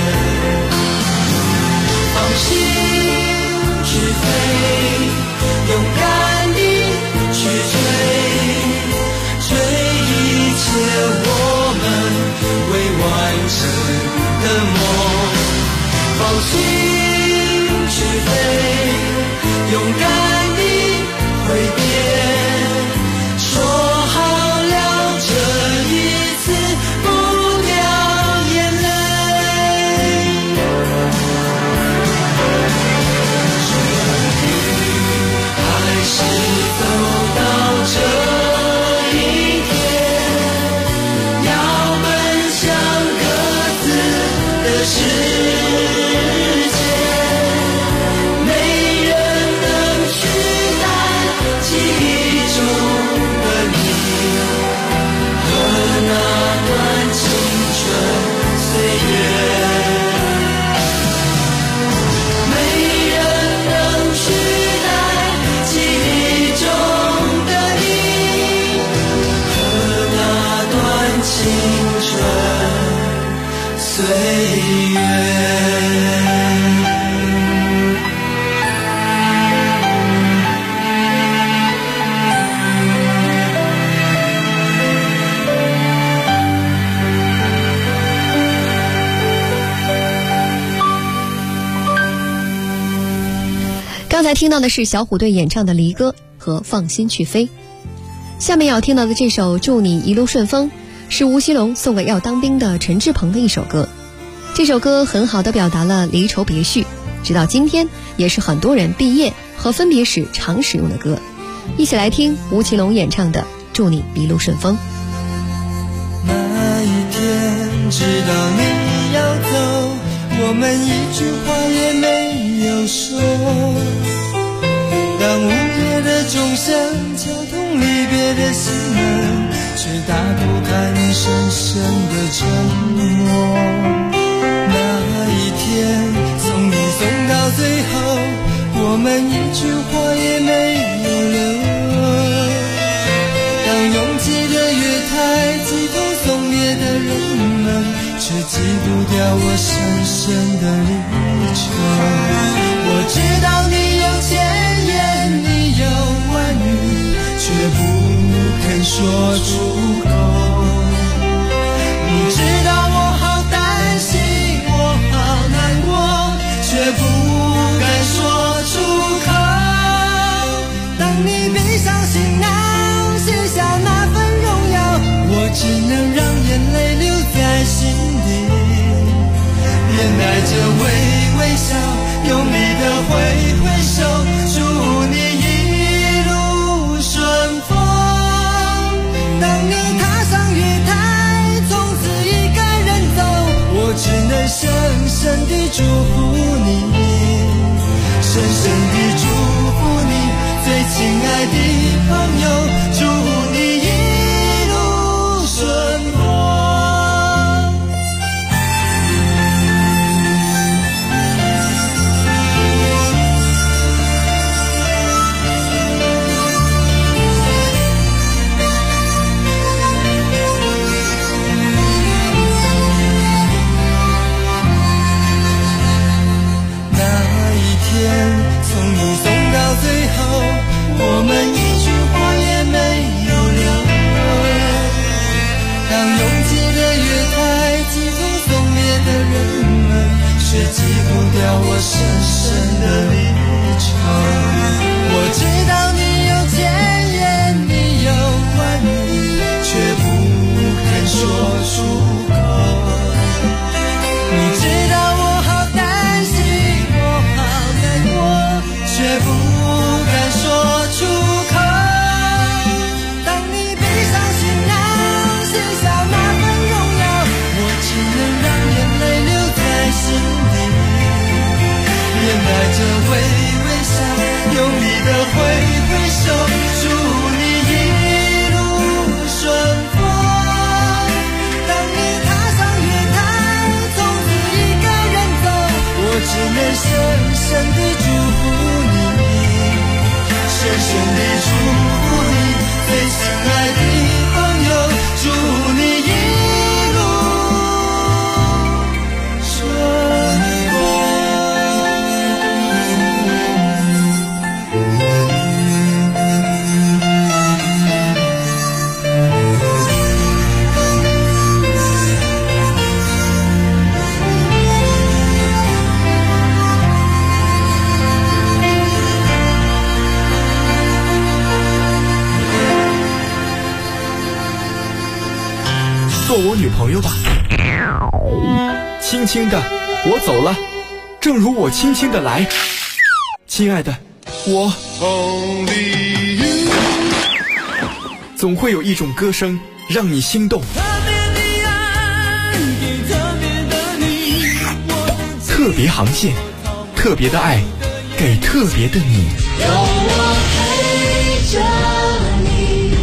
放心去飞，勇敢地去追一切我们未完成的梦。放心去飞，勇敢地挥别，说好了这一次不掉眼泪。终于还是走到这一天，要奔向各自的世界，没人能取代记忆中的你和那段青春岁月。没人能取代记忆中的你和那段青春岁月。 刚才听到的是小虎队演唱的《离歌》和《放心去飞》。下面要听到的这首《祝你一路顺风》是吴奇隆送给要当兵的陈志朋的一首歌。这首歌很好地表达了离愁别绪，直到今天也是很多人毕业和分别时常使用的歌。一起来听吴奇隆演唱的《祝你一路顺风》。 那一天知道你要走，我们一句话也没有说。当午夜的钟声敲痛离别的心门，却打不开你深深的沉默。那一天送你送到最后，我们一句话也没有留。当拥挤的月台挤痛送别的人们，却挤不掉我深深的离愁。我知道你有千言，你有万语，却不肯说出口。你知道我好担心，我好难过，却不朋友，祝你一路顺风。从你送到最后，我们一句话也没有留。当拥挤的月台，急匆匆烈的人们，却挤不掉我深深的离愁。我知道你有千言，你有万语，却不肯说出口。你知道我好担心，我好难过，却不敢说出口。当你闭上行囊，卸下那份荣耀，我只能让眼泪留在心底，面带着微微笑，用力的挥挥手，祝你一路顺风。当你踏上月台，从此一个人走，我只能深深地祝福你，深深地祝福你，最心爱的朋友，祝你一路顺风。 做我女朋友吧。轻轻的，我走了，正如我轻轻的来。亲爱的，我总会有一种歌声让你心动。特别航线，特别的爱，给特别的你。 有我陪着你。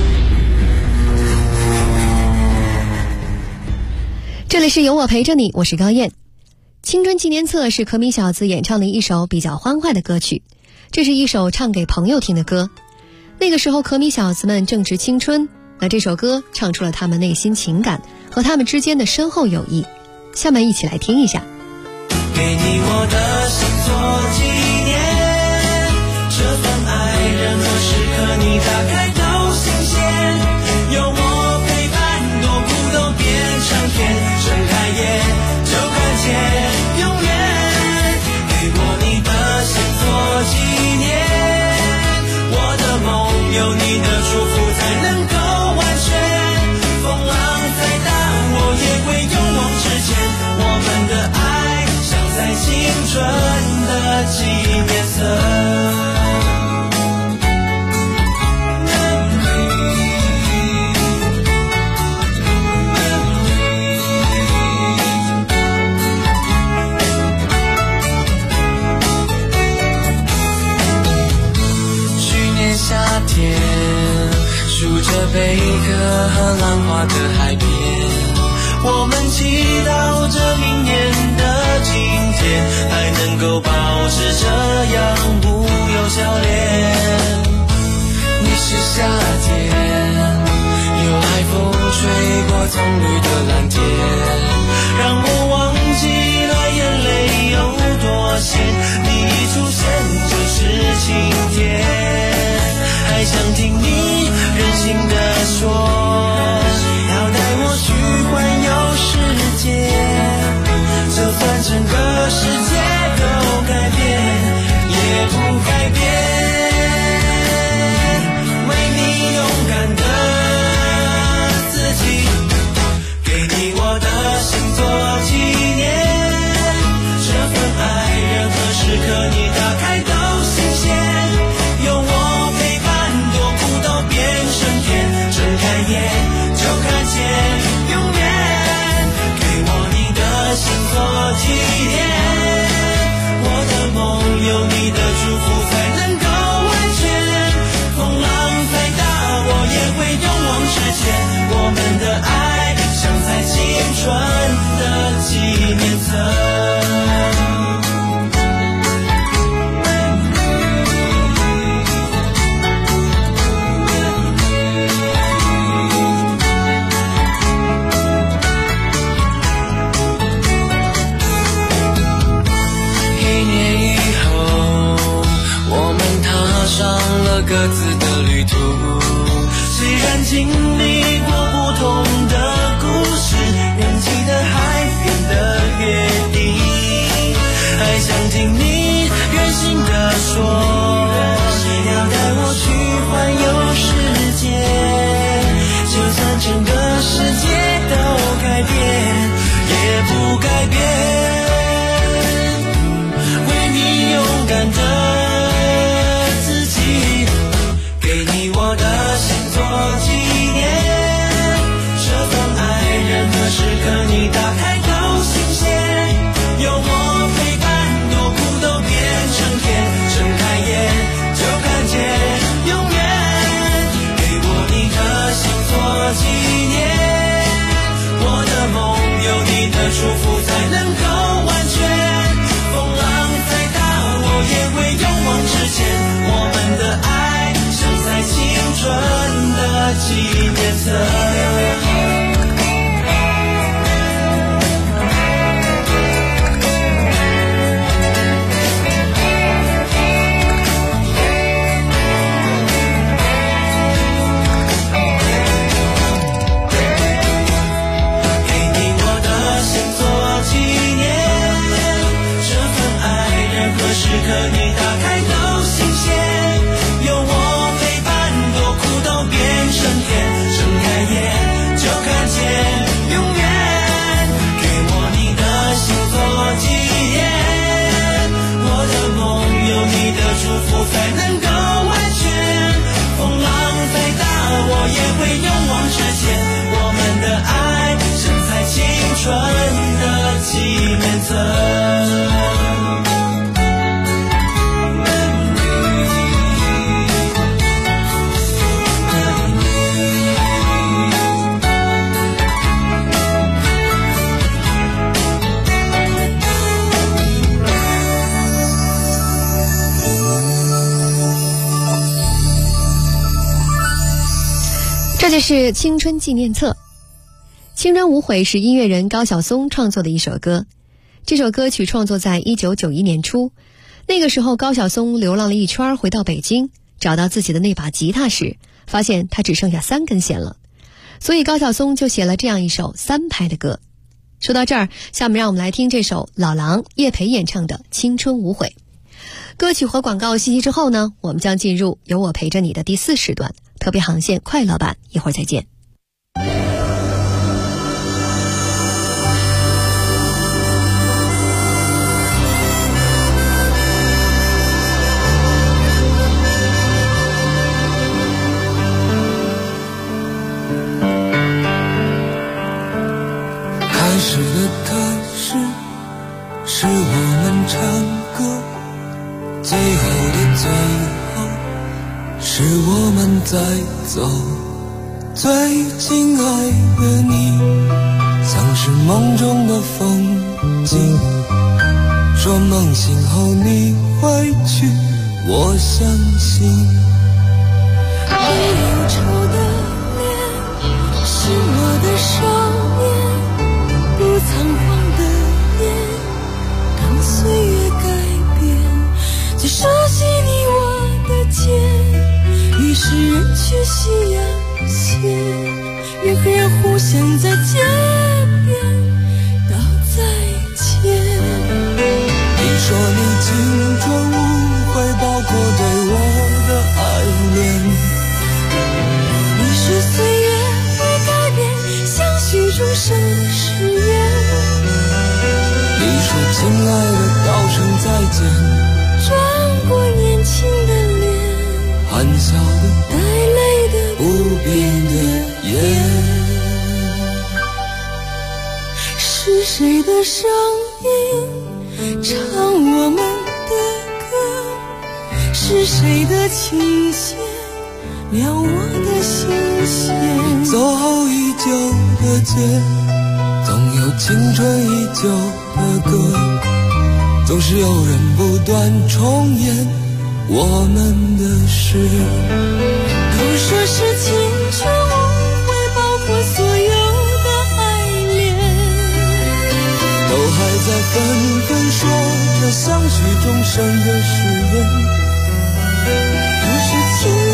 这里是有我陪着你，我是高燕。青春纪念册是可米小子演唱的一首比较欢快的歌曲，这是一首唱给朋友听的歌。那个时候可米小子们正值青春，那这首歌唱出了他们内心情感和他们之间的深厚友谊。下面一起来听一下。 给你我的心做纪念，这份爱任何时刻你打开都新鲜，有我陪伴，多苦都变成甜，睁开眼就看见永远。给我你的心做纪念，我的梦有你的祝福才能够完全。风浪再大我也会勇往直前，我们的爱像在青春的纪念册。夏天数着贝壳和浪花的海边，我们祈祷着明年的今天还能够保持这样无忧笑脸。你是夏天，有海风吹过葱绿的蓝天，让我忘记了眼泪有多咸，你一出现就是晴天。还想听你任性地说，要带我去环游世界，就算整个世界都改变也不改变，为你勇敢的自己，给你我的心做纪念，这份爱任何时刻你打开都新鲜，有我变成甜，睁开眼就看见永远。给我你的心做纪念，我的梦有你的祝福才能够完全。风浪再大各自的旅途。虽然经历过不同的故事，人记得还变得约定，还想听你任性地说，要带我去环游世界，就算整个世界都改变也不改变，为你勇敢的自己，给你我的心做纪念，这份爱任何时刻你打开都新鲜，有我陪伴，多苦都变成甜，睁开眼就看见永远，给我你的心做纪念，我的梦有你的祝福才能够完全，风浪再大我也会勇往直前，我们的爱像在青春的纪念册。时刻你打开都新鲜，有我陪伴，多苦都变成甜，睁开眼就看见永远，给我你的心做纪念，我的梦有你的祝福才能够完全，风浪再大我也会勇往直前，我们的爱像在青春的纪念册。 这就是青春纪念册。青春无悔是音乐人高晓松创作的一首歌，这首歌曲创作在1991年初，那个时候高晓松流浪了一圈，回到北京，找到自己的那把吉他时，发现他只剩下3根弦了，所以高晓松就写了这样一首3拍的歌。说到这儿，下面让我们来听这首老狼叶培演唱的《青春无悔》。歌曲和广告信息之后呢，我们将进入有我陪着你的第4时段特别航线快乐版，一会儿再见。 开始的开始，是我们唱歌，最后的最后，是我们在走。最亲爱的你，像是梦中的风景，说梦醒后你会去，我相信。 你忧愁的脸，是我的少年，不仓皇的眼，当岁月改变，最熟悉你我的肩，于是人去夕阳斜，人和人互相在街边道再见。 你说你青春无悔，包括对我的爱恋， 你说岁月会改变，像许终生的誓言。 你说亲爱的道声再见， 转过年轻的脸， 含笑的带泪的不变的眼。 是谁的声音唱我们的歌？是谁的琴弦撩我的心弦？ 走后已久的街，总有青春已久的歌，总是有人不断重演我们的事。 都说是青春无悔，包括所有的爱恋， 都还在纷纷说着相许终生的誓言。 都是青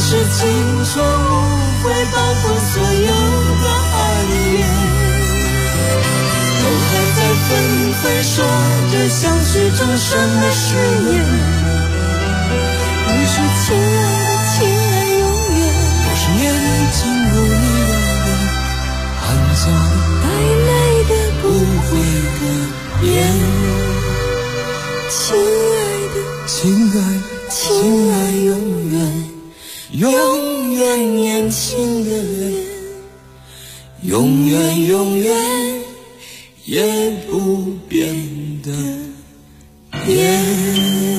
是青春无悔，包括所有的爱恋，都还在纷纷说着相许终生的誓言。你说亲爱的，亲爱永远，我是年轻如你的脸，含笑的，带泪的，不悔的眼。亲爱的，亲爱的，亲爱永远，永远年轻的脸，永远永远也不变的眼。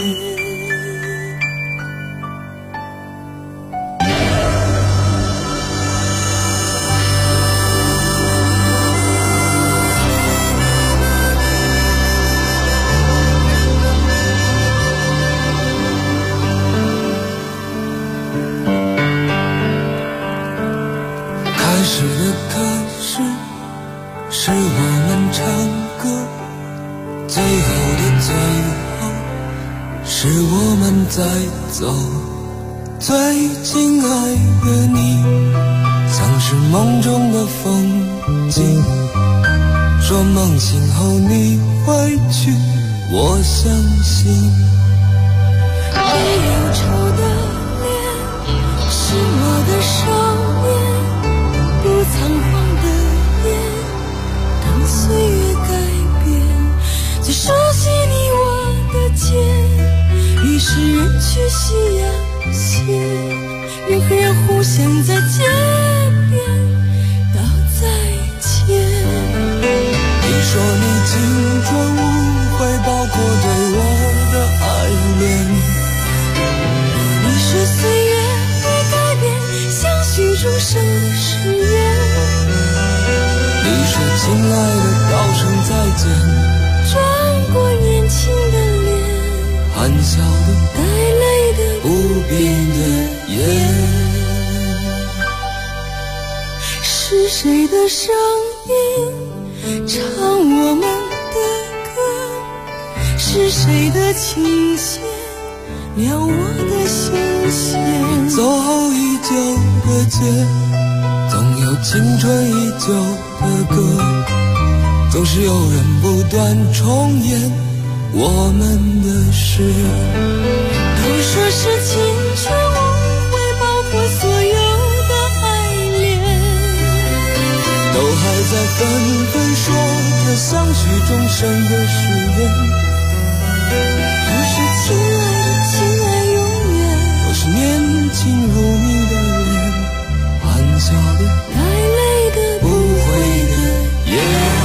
是我们唱歌，最后的最后，是我们在走。最亲爱的你，像是梦中的风景。说梦醒后你会去，我相信。最忧愁的脸，是我的少年，不仓皇的岁月改变，最熟悉你我的肩，于是人去夕阳斜，人和人互相在街边道再见。你说你青春无悔，包括对我的爱恋。你说岁月会改变相许终生的誓言。你说亲爱的，道声再见，转过年轻的脸，含笑的，带泪的，不变的眼。是谁的声音唱我们的歌？是谁的琴弦撩我的心弦？走后已久的街，总有青春依旧的歌，总是有人不断重演我们的事。都说是青春无悔，包括所有的爱恋，都还在纷纷说着相许终生的誓言。都是亲爱的，亲爱永远，我是年轻如你的脸，含笑的，带泪的，不悔的眼。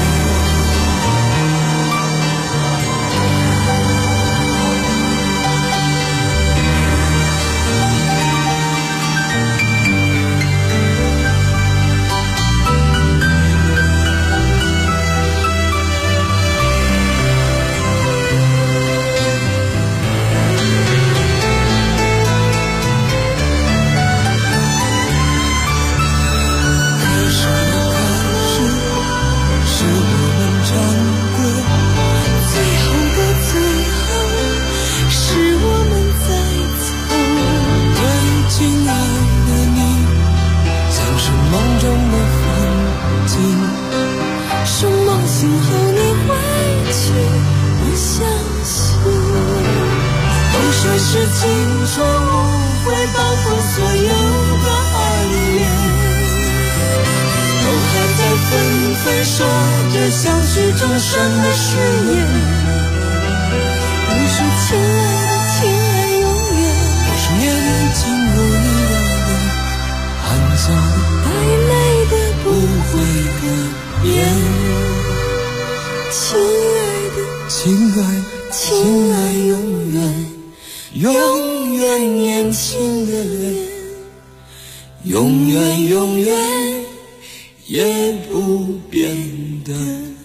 是青春无悔，包括所有的爱恋，都还在纷纷说着相许终生的誓言。你说亲爱的，亲爱永远，我是年轻如你的脸，含笑的，带泪的，不悔的眼。亲爱的，亲爱的，亲爱永远，永远年轻的脸，永远永远也不变的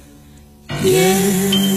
眼。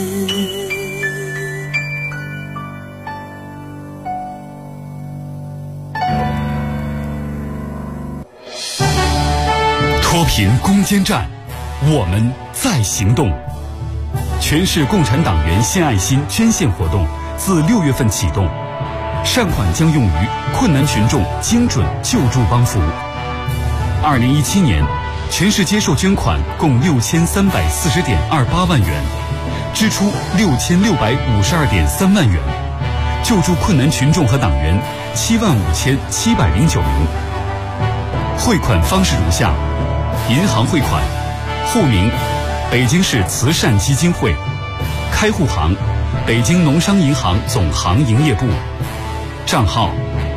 脱贫攻坚战，我们在行动。全市共产党员献爱心捐献活动自6月份启动， 善款将用于困难群众精准救助帮扶。2017年，全市接受捐款共6340.28万元，支出6652.3万元，救助困难群众和党员75709名。汇款方式如下：银行汇款，户名北京市慈善基金会，开户行北京农商银行总行营业部，账号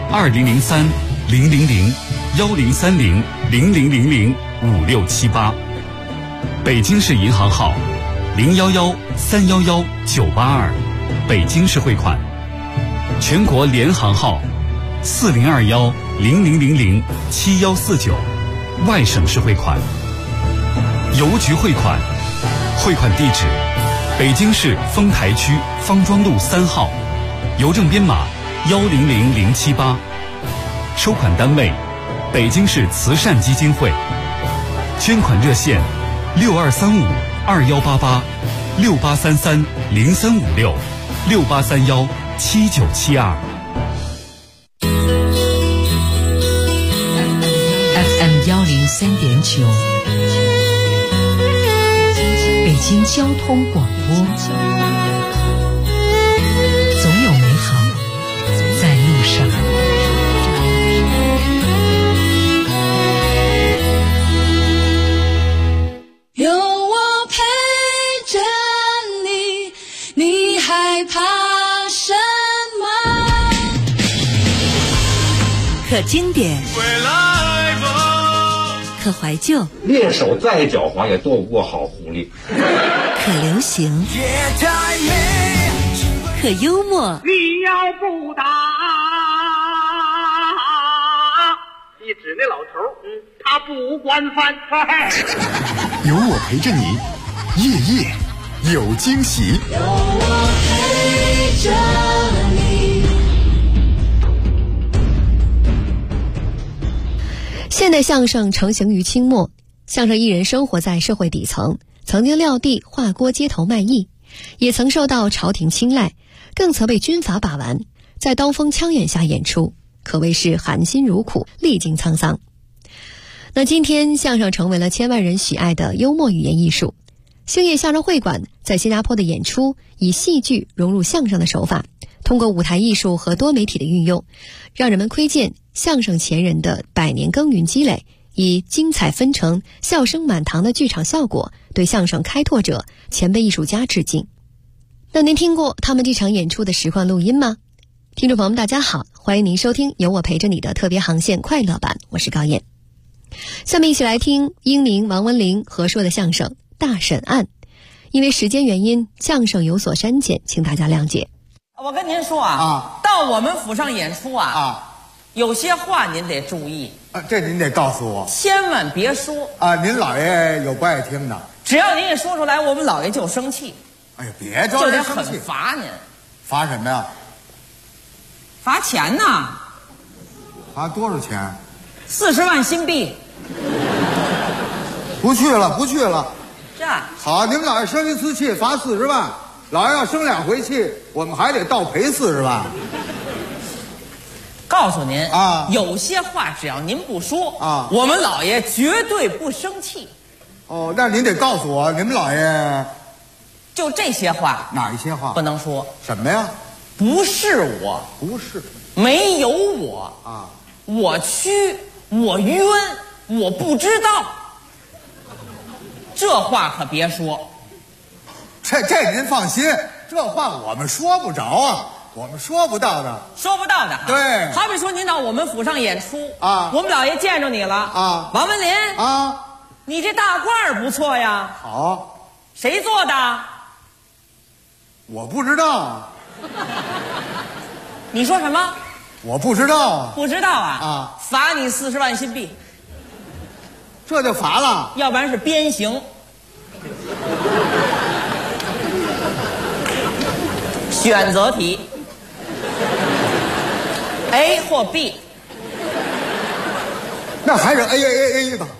2003-000-1030-0000-5678，北京市银行号011-311-982，北京市汇款，全国联行号4021-0000-7149，外省市汇款。邮局汇款，汇款地址北京市丰台区方庄路3号，邮政编码100078，收款单位北京市慈善基金会，捐款热线6235-2833-0356-6831-7972。 FM 103.9，北京交通广播，总有美好在路上。 有我陪着你，你害怕什么？ 可经典，可怀旧， 猎手再狡猾也躲不过好狐狸。 可流行，可幽默。 你要不打，你指那老头，他不惯犯。 有我陪着你，夜夜有惊喜。 有我陪着你。 现代相声成型于清末，相声艺人生活在社会底层，曾经撂地画锅街头卖艺，也曾受到朝廷青睐，更曾被军阀把玩，在刀锋枪眼下演出，可谓是含辛茹苦，历经沧桑。那今天相声成为了千万人喜爱的幽默语言艺术。星业相声会馆在新加坡的演出，以戏剧融入相声的手法，通过舞台艺术和多媒体的运用，让人们窥见相声前人的百年耕耘积累，以精彩纷呈、笑声满堂的剧场效果，对相声开拓者、前辈艺术家致敬。那您听过他们这场演出的实况录音吗？听众朋友们大家好，欢迎您收听有我陪着你的特别航线快乐版，我是高燕。下面一起来听英宁、王文林合说的相声《大审案》。因为时间原因，相声有所删减，请大家谅解。 我跟您说到我们府上演出有些话您得注意这您得告诉我， 千万别说您老爷有不爱听的， 只要您一说出来，我们老爷就生气。 哎呀，别招人生气， 就得很罚您。 罚什么呀？ 罚钱呢。 罚多少钱 ？40万新币。 不去了，不去了。 这好，你们老爷生一次气罚40万，老爷要生2回气，我们还得倒赔40万。 告诉您有些话只要您不说我们老爷绝对不生气。 哦，那您得告诉我，你们老爷就这些话， 哪一些话不能说？ 什么呀？ 不是我， 不是， 没有我我屈，我冤，我不知道。这话可别说。 这您放心，这话我们说不着我们说不到的。 说不到的对， 好比说您到我们府上演出我们老爷见着你了王文林你这大褂不错呀。 好， 谁做的？ 我不知道你说什么？ 我不知道不知道罚你40万新币。 这就罚了？ 要不然是鞭刑。选择题 A 或 B。 那还是 A 吧。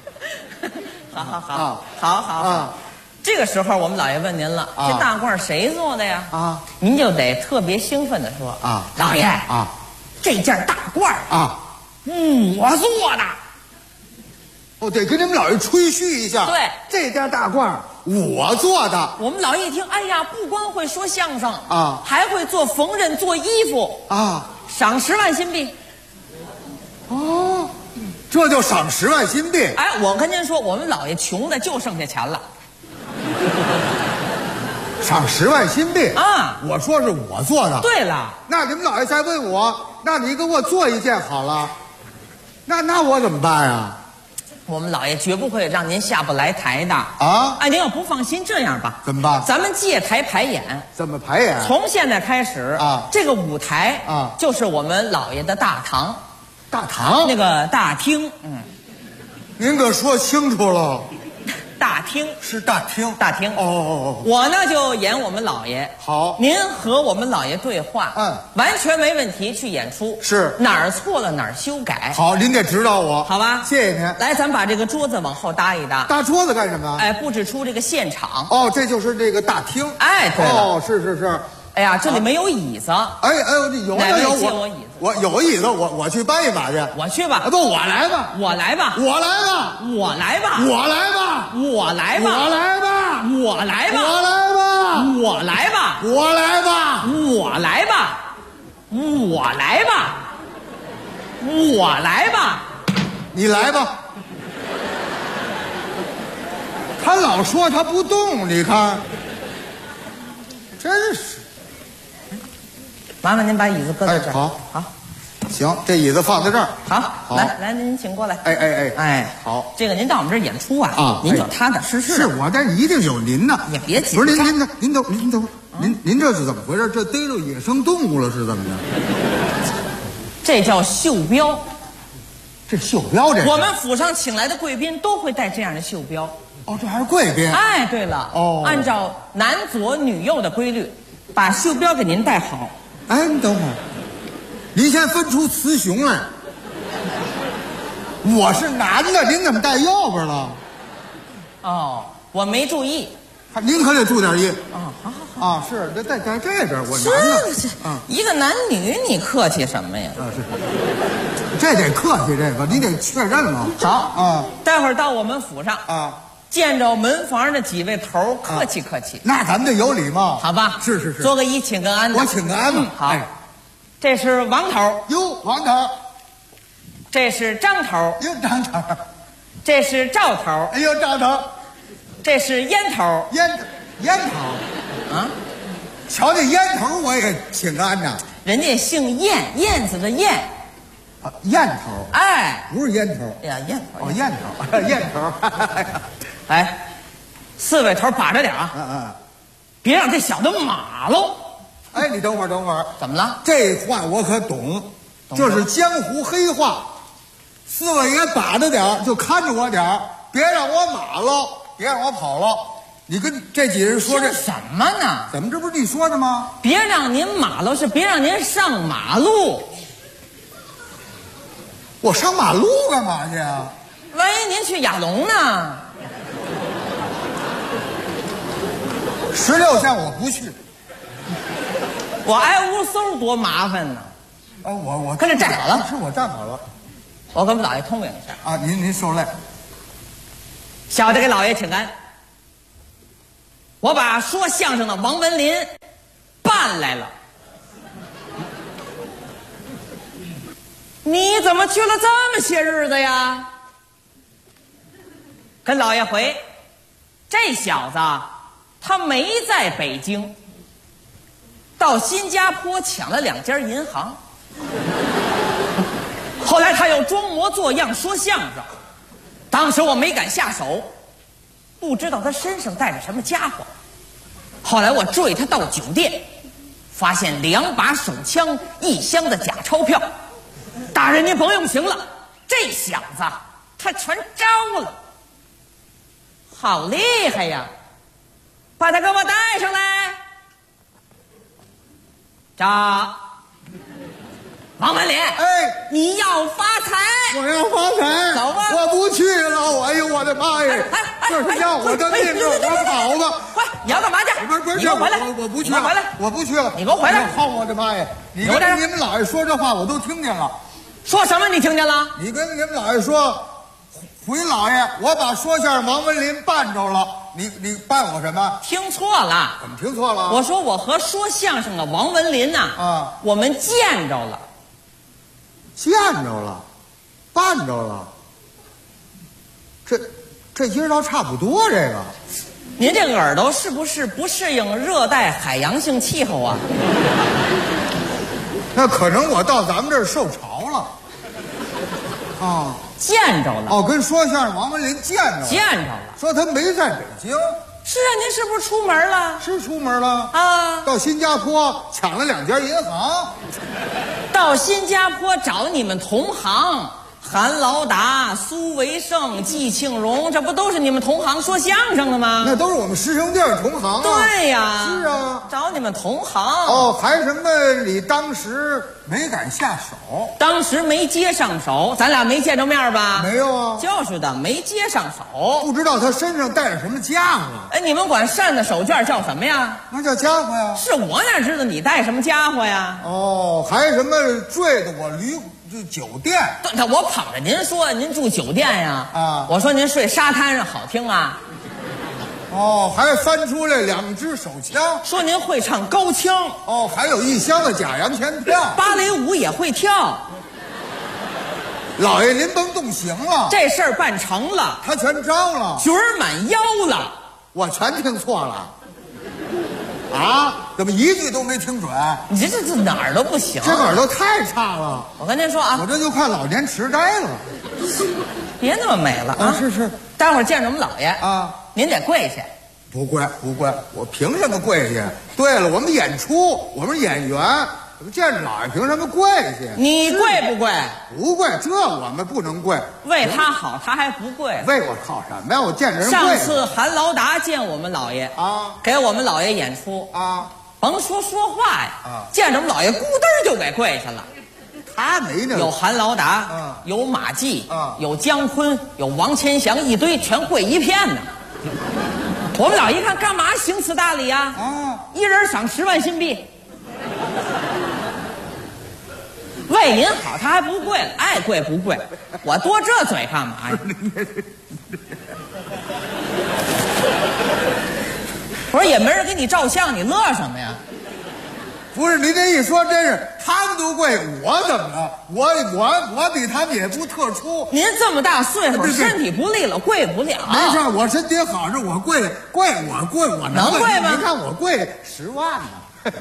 好，这个时候我们老爷问您了这大褂谁做的呀您就得特别兴奋地说老爷这件大褂啊， 我做的。 哦，得跟你们老爷吹嘘一下。 对， 这件大褂我做的。 我们老爷一听，哎呀，不光会说相声啊， 还会做缝纫、做衣服啊， 赏10万新币。 哦，这就赏10万新币。 哎，我跟您说，我们老爷穷的就剩下钱了。 赏10万新币啊！ 我说是我做的。 对了， 那你们老爷再问我，那你给我做一件好了，那我怎么办呀？ 我们老爷绝不会让您下不来台的啊！ 哎，您要不放心，这样吧， 怎么办？ 咱们借台排演。 怎么排演？ 从现在开始啊， 这个舞台啊， 就是我们老爷的大堂。 大堂？ 那个大厅。 您可说清楚了。 大厅是大厅， 大厅。 哦， 我呢就演我们老爷。 好， 您和我们老爷对话，完全没问题，去演出。 是哪儿错了哪儿修改。 好，您得指导我， 好吧？ 谢谢您。 来，咱把这个桌子往后搭一搭。 搭桌子干什么？ 哎，布置出这个现场。 哦，这就是这个大厅。 哎，对了。 哦，是。 哎呀，这里没有椅子。 哎，有哪位借我椅子？ 我有椅子，我去搬一把去。 我去吧。 不，我来吧。 我来吧。 我来吧。 我来吧。 我来吧。 我来吧。 我来吧。 我来吧。 我来吧。 我来吧。 我来吧。 我来吧。我来吧。我来吧。 你来吧。他老说他不动，你看，真是。 麻烦您把椅子搁在这儿。 好，行，这椅子放在这儿。 好，来，您请过来。 哎，好， 这个您到我们这儿演出啊，您就踏踏实实。 是我这一定有您呢。 也别紧张。不是您等会儿，您这是怎么回事？这逮着野生动物了是怎么着？ 这叫袖标。 这袖标这？ 我们府上请来的贵宾都会带这样的袖标。 哦，这还是贵宾。 哎，对了，按照男左女右的规律，把袖标给您戴好。 哎，你等会儿，您先分出雌雄来。我是男的，您怎么带右边了？ 哦，我没注意。 您可得注点意。 好。 啊，是，在这边，我男的。 一个男女，你客气什么呀？ 是。这得客气，这个你得确认了。 好啊，待会儿到我们府上啊，见着门房的几位头，客气客气。 那咱们得有礼貌， 好吧？ 是。 做个揖，请个安。 我请个安吧。 好，这是王头。 哟，王头。 这是张头。 哟，张头。 这是赵头。 哎呦，赵头。 这是烟头。 烟头。 啊， 瞧这烟头，我也请个安呐。 人家姓燕，燕子的燕。 啊，燕头。 哎， 不是烟头。 哎呀，燕头。 哦，燕头，燕头。 哎，4位头把着点啊！别让这小子马喽！ 哎，你等会儿， 怎么了？ 这话我可懂，这是江湖黑话。4位爷把着点就看着我点别让我马喽，别让我跑喽。你跟这几人说这什么呢？ 怎么这不是你说的吗？ 别让您马喽，是别让您上马路。 我上马路干嘛去啊？ 万一您去亚龙呢 ？16项我不去， 我挨屋搜多麻烦呢。 我跟着站好了， 是我站好了。 我跟我们老爷通禀一下啊，您受累。 小的给老爷请安。我把说相声的王文林办来了。你怎么去了这么些日子呀？跟老爷回，这小子他没在北京，到新加坡抢了2家银行。后来他又装模作样说相声，当时我没敢下手，不知道他身上带着什么家伙。后来我追他到酒店，发现2把手枪，1箱的假钞票。大人您甭用情了，这小子他全招了，好厉害呀！把他给我带上来。王文林， 哎， 你要发财， 我要发财， 走吧， 我不去了。哎呦，我的妈呀！这是要我的命啊！我跑吧！ 快，你要干嘛去？ 不是， 你给我回来！ 我不去了， 我不去了。 你给我回来！ 我的妈呀！ 你跟你们姥爷说这话我都听见了。 说什么？你听见了？ 你跟你们姥爷说，回老爷，我把说相声王文林办着了。你办我什么？ 听错了。 怎么听错了？ 我说我和说相声的王文林呐，我们见着了。 见着了，办着了。这音儿倒差不多，这个。 您这个耳朵是不是不适应热带海洋性气候啊？ 那可能我到咱们这儿受潮了。啊， 见着了。 哦，跟说相声王文林见着了。 见着了。 说他没在北京。 是啊，您是不是出门了？ 是出门了啊， 到新加坡抢了2家银行。 到新加坡找你们同行。韩劳达、苏维盛、季庆荣，这不都是你们同行说相声的吗？ 那都是我们师兄弟同行啊。 对呀， 是啊， 找你们同行。 哦，还什么？你当时没敢下手， 当时没接上手，咱俩没见着面吧？ 没有啊。 就是的，没接上手。 不知道他身上带着什么家伙。 哎，你们管扇子手绢叫什么呀？ 那叫家伙呀。 是我哪知道你带什么家伙呀？ 哦，还什么坠的我就酒店。 对，我捧着您说，您住酒店呀？啊，我说您睡沙滩上好听啊。 哦，还翻出来2支手枪， 说您会唱高腔。 哦，还有1箱的假洋钱票， 芭蕾舞也会跳。 老爷您甭动刑了， 这事儿办成了， 他全招了， 角儿满腰了， 我全听错了。啊！怎么一句都没听准？ 你这哪儿都不行， 这耳朵太差了。 我跟您说啊， 我这就快老年痴呆了。 别那么美了啊！ 是， 待会儿见着我们姥爷啊，您得跪下。 不跪，我凭什么跪下？对了，我们演出，我们演员，我们见着姥爷凭什么跪下？ 你跪不跪？ 不跪，这我们不能跪。 为他好，他还不跪？ 为我靠什么呀？我见着人跪。 上次韩劳达见我们姥爷啊， 给我们姥爷演出啊， 甭说话呀，见着我们姥爷咕噔就给跪下了。 他没那有韩劳达，有马季，有姜昆，有王千祥，一堆全跪一片呢。我们姥爷一看，干嘛行此大礼呀？一人赏10万新币。为您好，他还不跪了，爱跪不跪？我多这嘴干嘛呀？我说也没人给你照相，你乐什么呀？ 不是，您这一说真是，他们都跪，我怎么了？我比他们也不特殊。 您这么大岁数，身体不利了，跪不了。 没事，我身体好着，我跪，我能跪吗？ 你看我跪10万呢。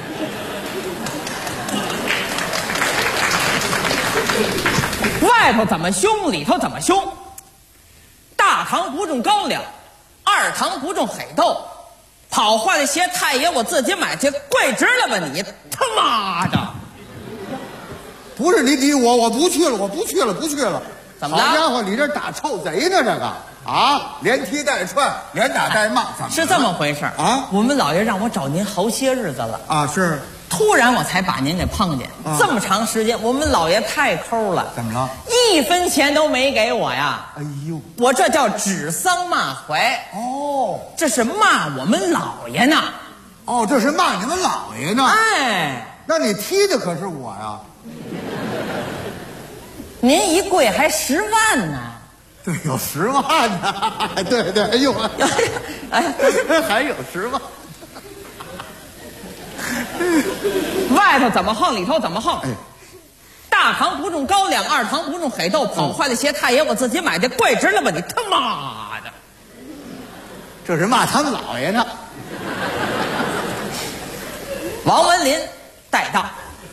外头怎么凶，里头怎么凶。大堂不种高粱，二堂不种黑豆。跑坏了鞋，太爷我自己买去，跪直了吧你！他妈的！ 不是你逼我不去了，不去了。 怎么了？ 好家伙，你这打臭贼呢？这个啊，连踢带踹，连打带骂，怎么是这么回事啊？我们姥爷让我找您好些日子了啊，是。 突然我才把您给碰见，这么长时间，我们姥爷太抠了。 怎么了 ？1分钱都没给我呀！ 哎呦， 我这叫指桑骂槐。 哦， 这是骂我们姥爷呢。 哦，这是骂你们姥爷呢。 哎， 那你踢的可是我呀。 您一跪还10万呢。 对，有10万呢。对，哎呦， 哎， 还有10万。 外头怎么横，里头怎么横。大堂不种高粱，二堂不种黑豆。跑坏了鞋，太爷我自己买的，跪直了吧你！他妈的， 这是骂他们姥爷呢。 王文林带到。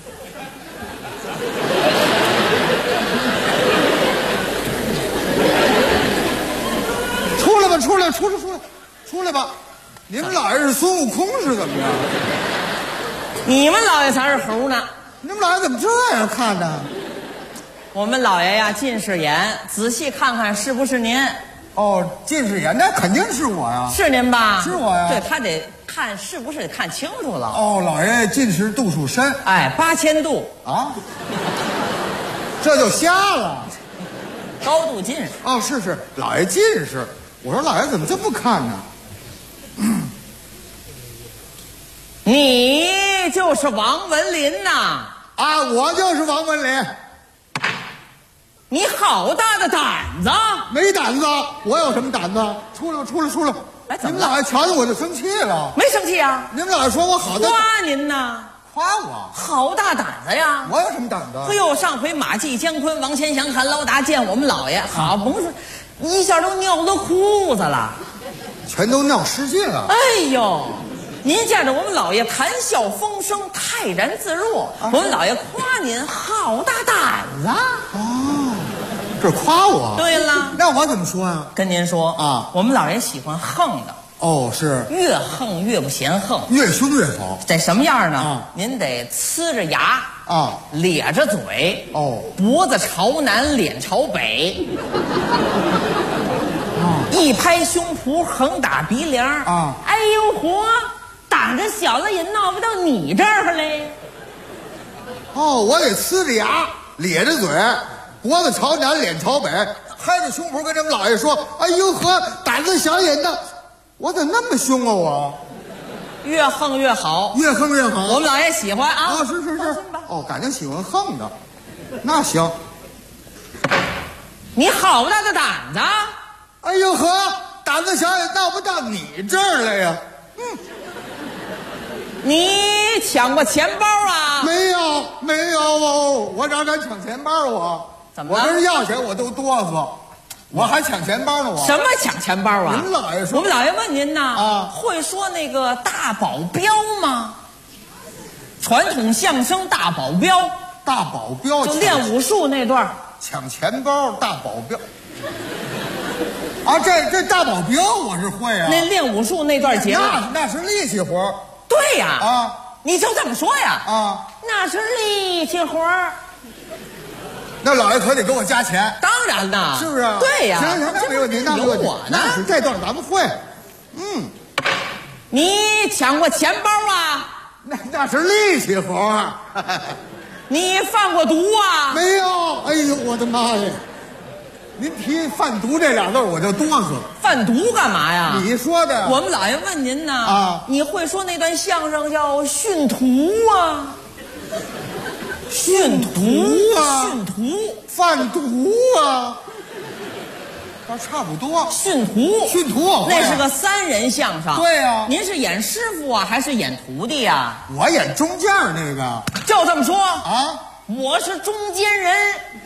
出来吧！你们姥爷是孙悟空是怎么着？ 你们姥爷才是猴呢！ 你们姥爷怎么这样看呢？ 我们姥爷呀，近视眼，仔细看看是不是您？ 哦，近视眼，那肯定是我呀！ 是您吧？ 是我呀！ 对，他得看是不是得看清楚了。 哦，姥爷近视度数深， 哎，8000度啊，这就瞎了。 高度近视。 哦，是，姥爷近视。我说姥爷怎么这么看呢？ 你就是王文林呐！ 啊，我就是王文林。 你好大的胆子！ 没胆子，我有什么胆子？出来！ 哎， 你们俩瞧见我就生气了？ 没生气啊！ 你们俩说我好大， 夸您呢？ 夸我好大胆子呀！ 我有什么胆子？ 哎呦，上回马季、姜昆、王千祥、韩老达见我们老爷，好甭说，一下都尿到裤子了， 全都尿失禁了。 哎呦！您见着我们老爷谈笑风生，泰然自若。我们老爷夸您好大胆子。 哦，这夸我。 对了， 那我怎么说呀？ 跟您说啊，我们老爷喜欢横的。 哦，是。 越横越不嫌横， 越凶越好。 得什么样呢？您得呲着牙啊，咧着嘴， 哦， 脖子朝南，脸朝北。一拍胸脯，横打鼻梁啊！哎呦嚯，打着小子也闹不到你这儿嘞！ 哦，我得呲着牙，咧着嘴，脖子朝南，脸朝北，拍着胸脯跟咱们老爷说：“哎呦呵，胆子小也大。”我怎么那么凶啊我？ 越横越好， 越横越好。 我们老爷喜欢啊！ 哦，是。哦，感情喜欢横的，那行。 你好大的胆子！ 哎呦呵，胆子小也闹不到你这儿来呀！ 你抢过钱包啊？ 没有哦，我哪敢抢钱包我？ 怎么了？ 我跟人要钱我都哆嗦，我还抢钱包呢我。 什么抢钱包啊？ 您老爷说。 我们老爷问您呢啊，会说那个大保镖吗？传统相声大保镖。 大保镖就练武术那段。 抢钱包大保镖。啊，这大保镖我是会啊。 那练武术那段节目， 那是力气活。 对呀。 啊， 你就这么说呀。 啊， 那是力气活。 那老爷可得给我加钱。 当然啦， 是不是？ 对呀。 行，那没问题，那没问题。 有我呢。 这段咱们会。 你抢过钱包啊？ 那是力气活。 你贩过毒啊？ 没有。哎呦，我的妈呀！您提贩毒这俩字我就哆嗦。 贩毒干嘛呀？ 你说的。 我们老爷问您呢啊，你会说那段相声叫训徒啊？训徒啊？训徒？ 贩毒啊？差不多。 训徒？ 训徒， 那是个3人相声。 对呀。 您是演师傅啊，还是演徒弟呀？ 我演中间那个。 就这么说啊？ 我是中间人。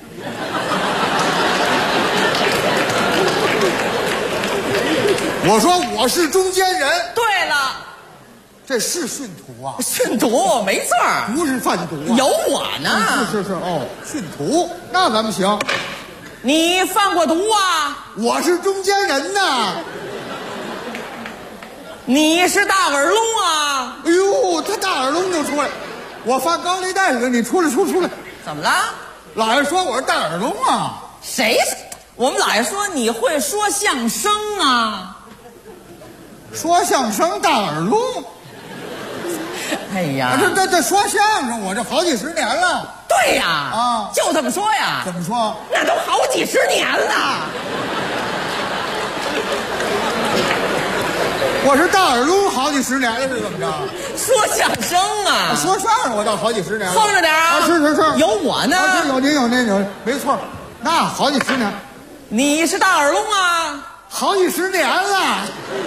我说我是中间人。 对了， 这是训徒啊？ 训徒没错， 不是贩毒啊。 有我呢。 是哦，训徒，那咱们行。 你贩过毒啊？ 我是中间人呐。 你是大耳窿啊？ 哎呦，他大耳窿就出来，我放高利贷似的，你出来。 怎么了？ 老爷说我是大耳窿啊。 谁？我们老爷说你会说相声啊。 说相声大耳窿。 哎呀， 这说相声我这好几十年了。 对呀。 啊， 就这么说呀。 怎么说？ 那都好几十年了。 我是大耳窿好几十年了，是怎么着？ 说相声啊。 说相声我倒好几十年了。 横着点啊。 是。 有我呢。 有您，没错，那好几十年。 你是大耳窿啊？ 好几十年了。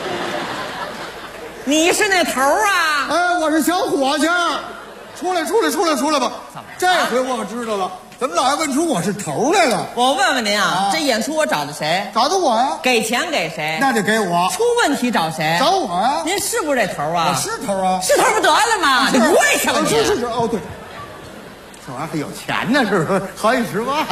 你是那头啊？ 我是小伙计。出来吧。这回我可知道了，怎么老爷问出我是头来了？ 我问问您啊，这演出我找的谁？ 找的我呀。 给钱给谁？ 那得给我。 出问题找谁？ 找我呀。 您是不是这头啊？ 我是头啊。 是头不得了吗？你不会看问题。 是。哦，对，这玩意儿还有钱呢，是不是？好几十万。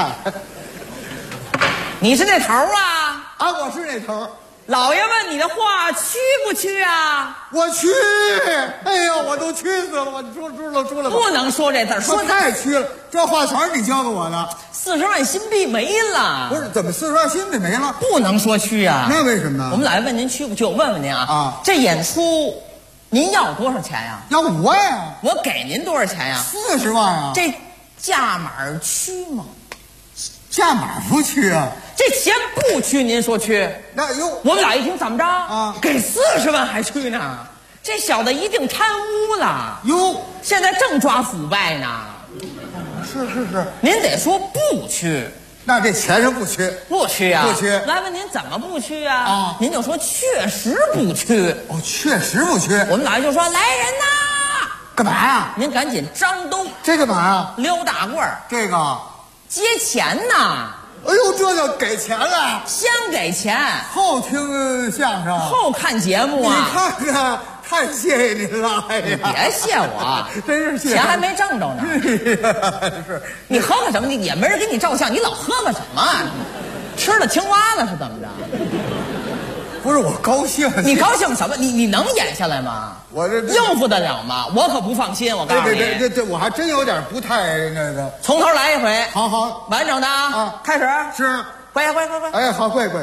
你是那头啊？ 啊，我是那头。 老爷问你的话，去不去啊？ 我去。哎呦，我都去死了！我说了吧。 不能说这字，说太去了。这话全是你教给我的。 40万新币没了。 不是，怎么40万新币没了？ 不能说去啊。 那为什么呢？ 我们老爷问您去不去，我问问您啊。啊，这演出您要多少钱呀？ 要我呀。 我给您多少钱呀 ？40万啊。 这价码去吗？ 价码不去啊。 这钱不去，您说去？ 那哟， 我们老爷一听怎么着啊？给40万还去呢？ 这小子一定贪污了哟， 现在正抓腐败呢。 是， 您得说不去， 那这钱是不去， 不去啊， 不去。 来问您怎么不去啊？您就说确实不去。 哦，确实不去。 我们老爷就说来人呐， 干嘛呀？ 您赶紧张兜。 这干嘛呀？ 撩大棍儿。 这个接钱呐。 哎呦，这叫给钱了， 先给钱， 后听相声， 后看节目啊！ 你看看，太谢谢您了！哎呀， 别谢我， 真是谢谢， 钱还没挣着呢。 是， 你喝个什么？也没人给你照相，你老喝个什么？吃了青蛙了是怎么着？ 不是我高兴， 你高兴什么？你能演下来吗？ 我这应付得了吗？我可不放心，我告诉你。 这我还真有点不太那个。 从头来一回， 好， 完整的啊！开始。 是， 乖。 哎，好，乖。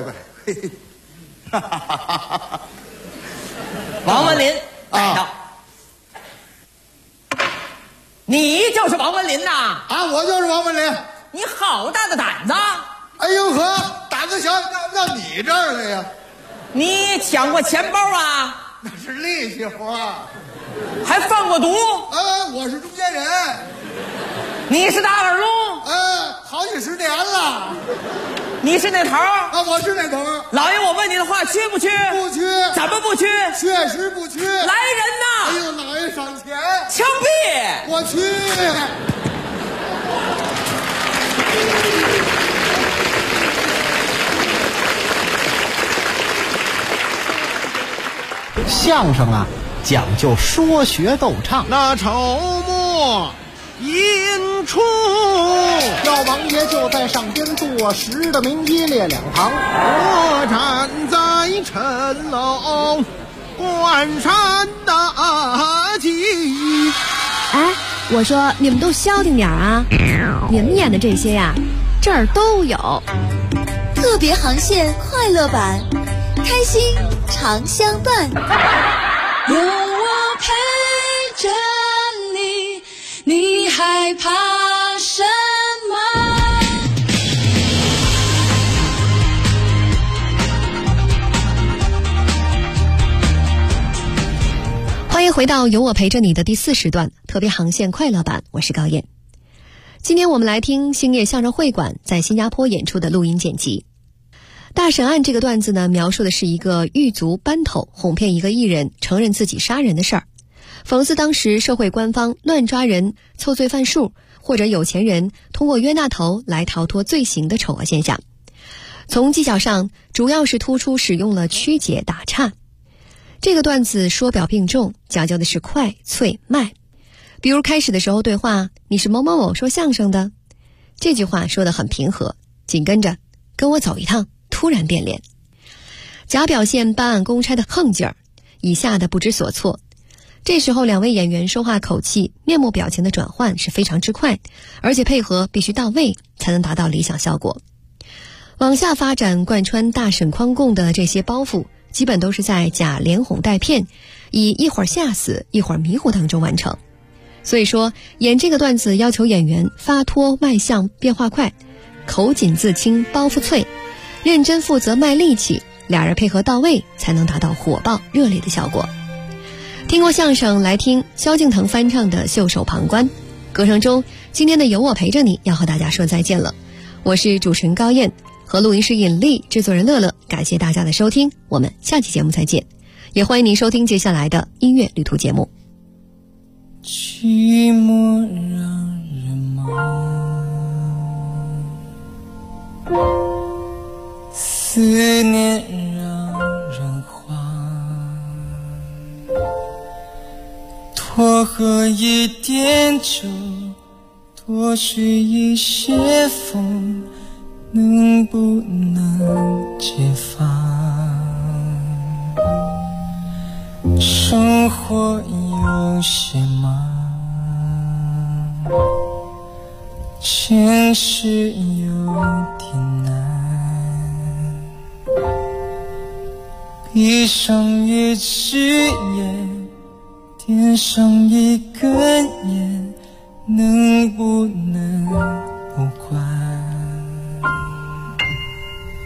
王文林带到。你就是王文林呐？ 啊，我就是王文林。 你好大的胆子！ 哎呦呵，胆子小，让你这儿来呀？ 你抢过钱包啊？ 那是利息活， 还贩过毒？ 我是中间人。 你是大耳窿？ 好几十年了。 你是那头？ 我是那头。 老爷，我问你的话，去不去？ 不去。 怎么不去？ 确实不去。 来人呐！ 哎呦，老爷赏钱。 枪毙！ 我去。 相声啊，讲究说学逗唱。 那筹末引出， 老王爷就在上边坐实的名一列两行。 我站在陈楼关山大吉。 哎，我说你们都消停点啊！你们演的这些呀，这儿都有。 特别航线快乐版，开心常相伴。 有我陪着你，你害怕什么？ 欢迎回到有我陪着你的第4时段特别航线快乐版，我是高燕。今天我们来听兴业相声会馆在新加坡演出的录音剪辑。大审案这个段子呢，描述的是一个狱卒班头哄骗一个艺人承认自己杀人的事儿，讽刺当时社会官方乱抓人、凑罪犯数，或者有钱人通过冤大头来逃脱罪行的丑恶现象。从技巧上，主要是突出使用了曲解打岔。这个段子说表并重，讲究的是快、脆、慢。比如开始的时候对话，你是某某某说相声的，这句话说得很平和，紧跟着跟我走一趟，突然变脸。假表现办案公差的横劲儿，以下的不知所措。这时候两位演员说话口气、面目表情的转换是非常之快，而且配合必须到位，才能达到理想效果。往下发展，贯穿大审框供的这些包袱，基本都是在假连哄带骗，以一会儿吓死一会儿迷糊当中完成。所以说演这个段子要求演员发脱外向变化快，口紧字轻包袱脆，认真负责卖力气，俩人配合到位，才能达到火爆热烈的效果。听过相声，来听萧敬腾翻唱的《袖手旁观》。歌声中，今天的有我陪着你要和大家说再见了。我是主持人高燕，和录音师尹丽，制作人乐乐，感谢大家的收听，我们下期节目再见。也欢迎您收听接下来的音乐旅途节目。 寂寞让人忙，思念让人慌，多喝一点酒，多许一些风，能不能解放？生活有些忙，前世有点难，闭上一只眼，点上一根烟，能不能不管？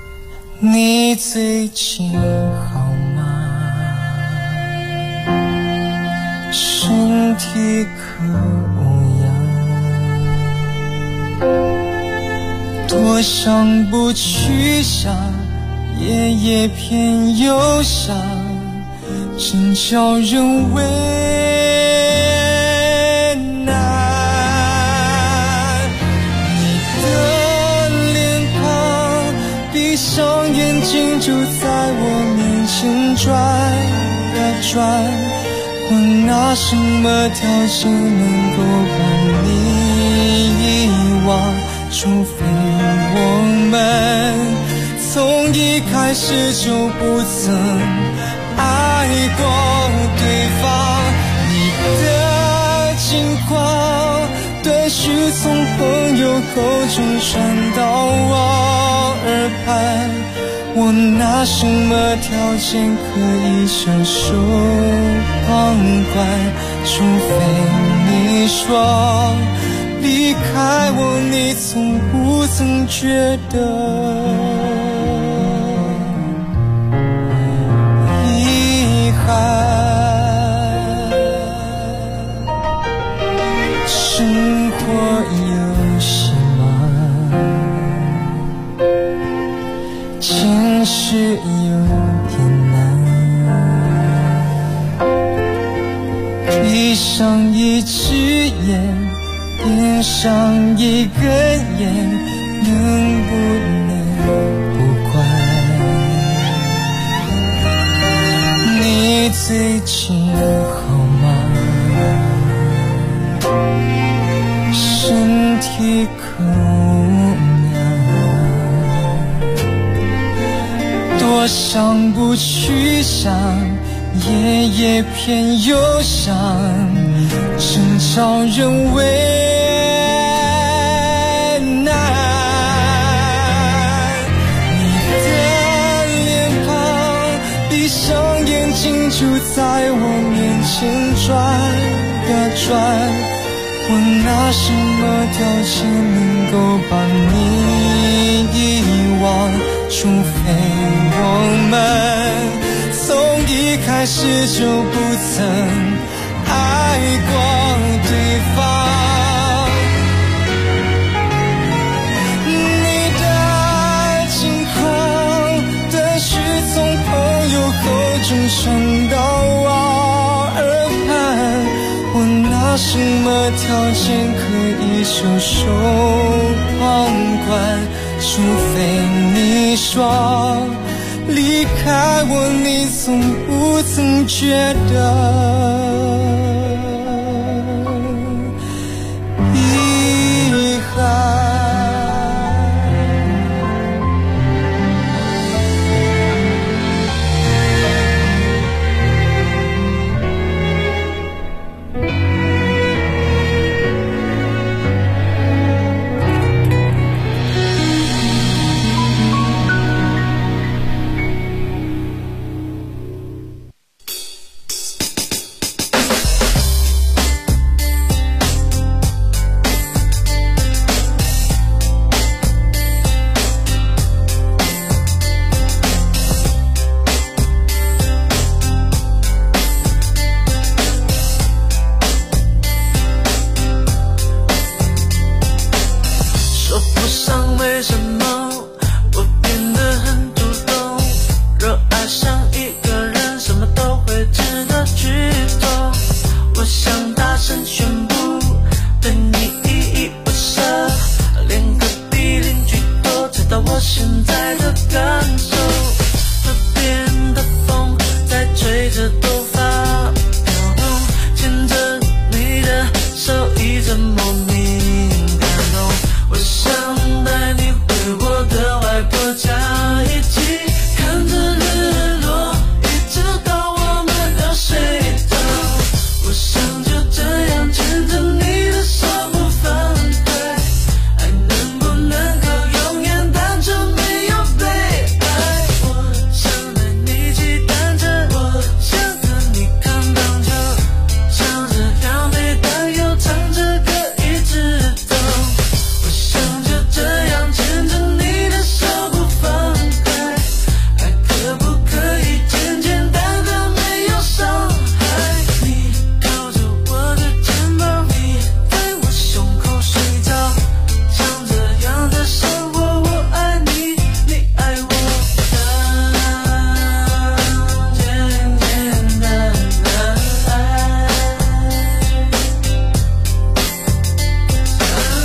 你最近好吗？ 体可无恙，多想不去想，夜夜偏又想，真叫人为难。你的脸庞，闭上眼睛就在我面前转呀转，我拿什么条件能够把你遗忘？除非我们从一开始就不曾爱过对方。你的近况断续从朋友口中传到我耳畔，我拿什么条件可以袖手旁观？除非你说离开我，你从不曾觉得遗憾。生活有些忙，见识有点难，闭上一只眼，点上一根烟，能不能不管？你最近好吗？身体可无恙？多想不去想，夜夜偏又想，真叫人为难。你的脸庞，闭上眼睛就在我面前转呀转，我拿什么条件能够把你遗忘？除非我们从一开始就不曾爱过对方。你的近况断续从朋友口中传到我耳畔，我拿什么条件可以袖手旁观？除非你说离开我，你从不曾觉得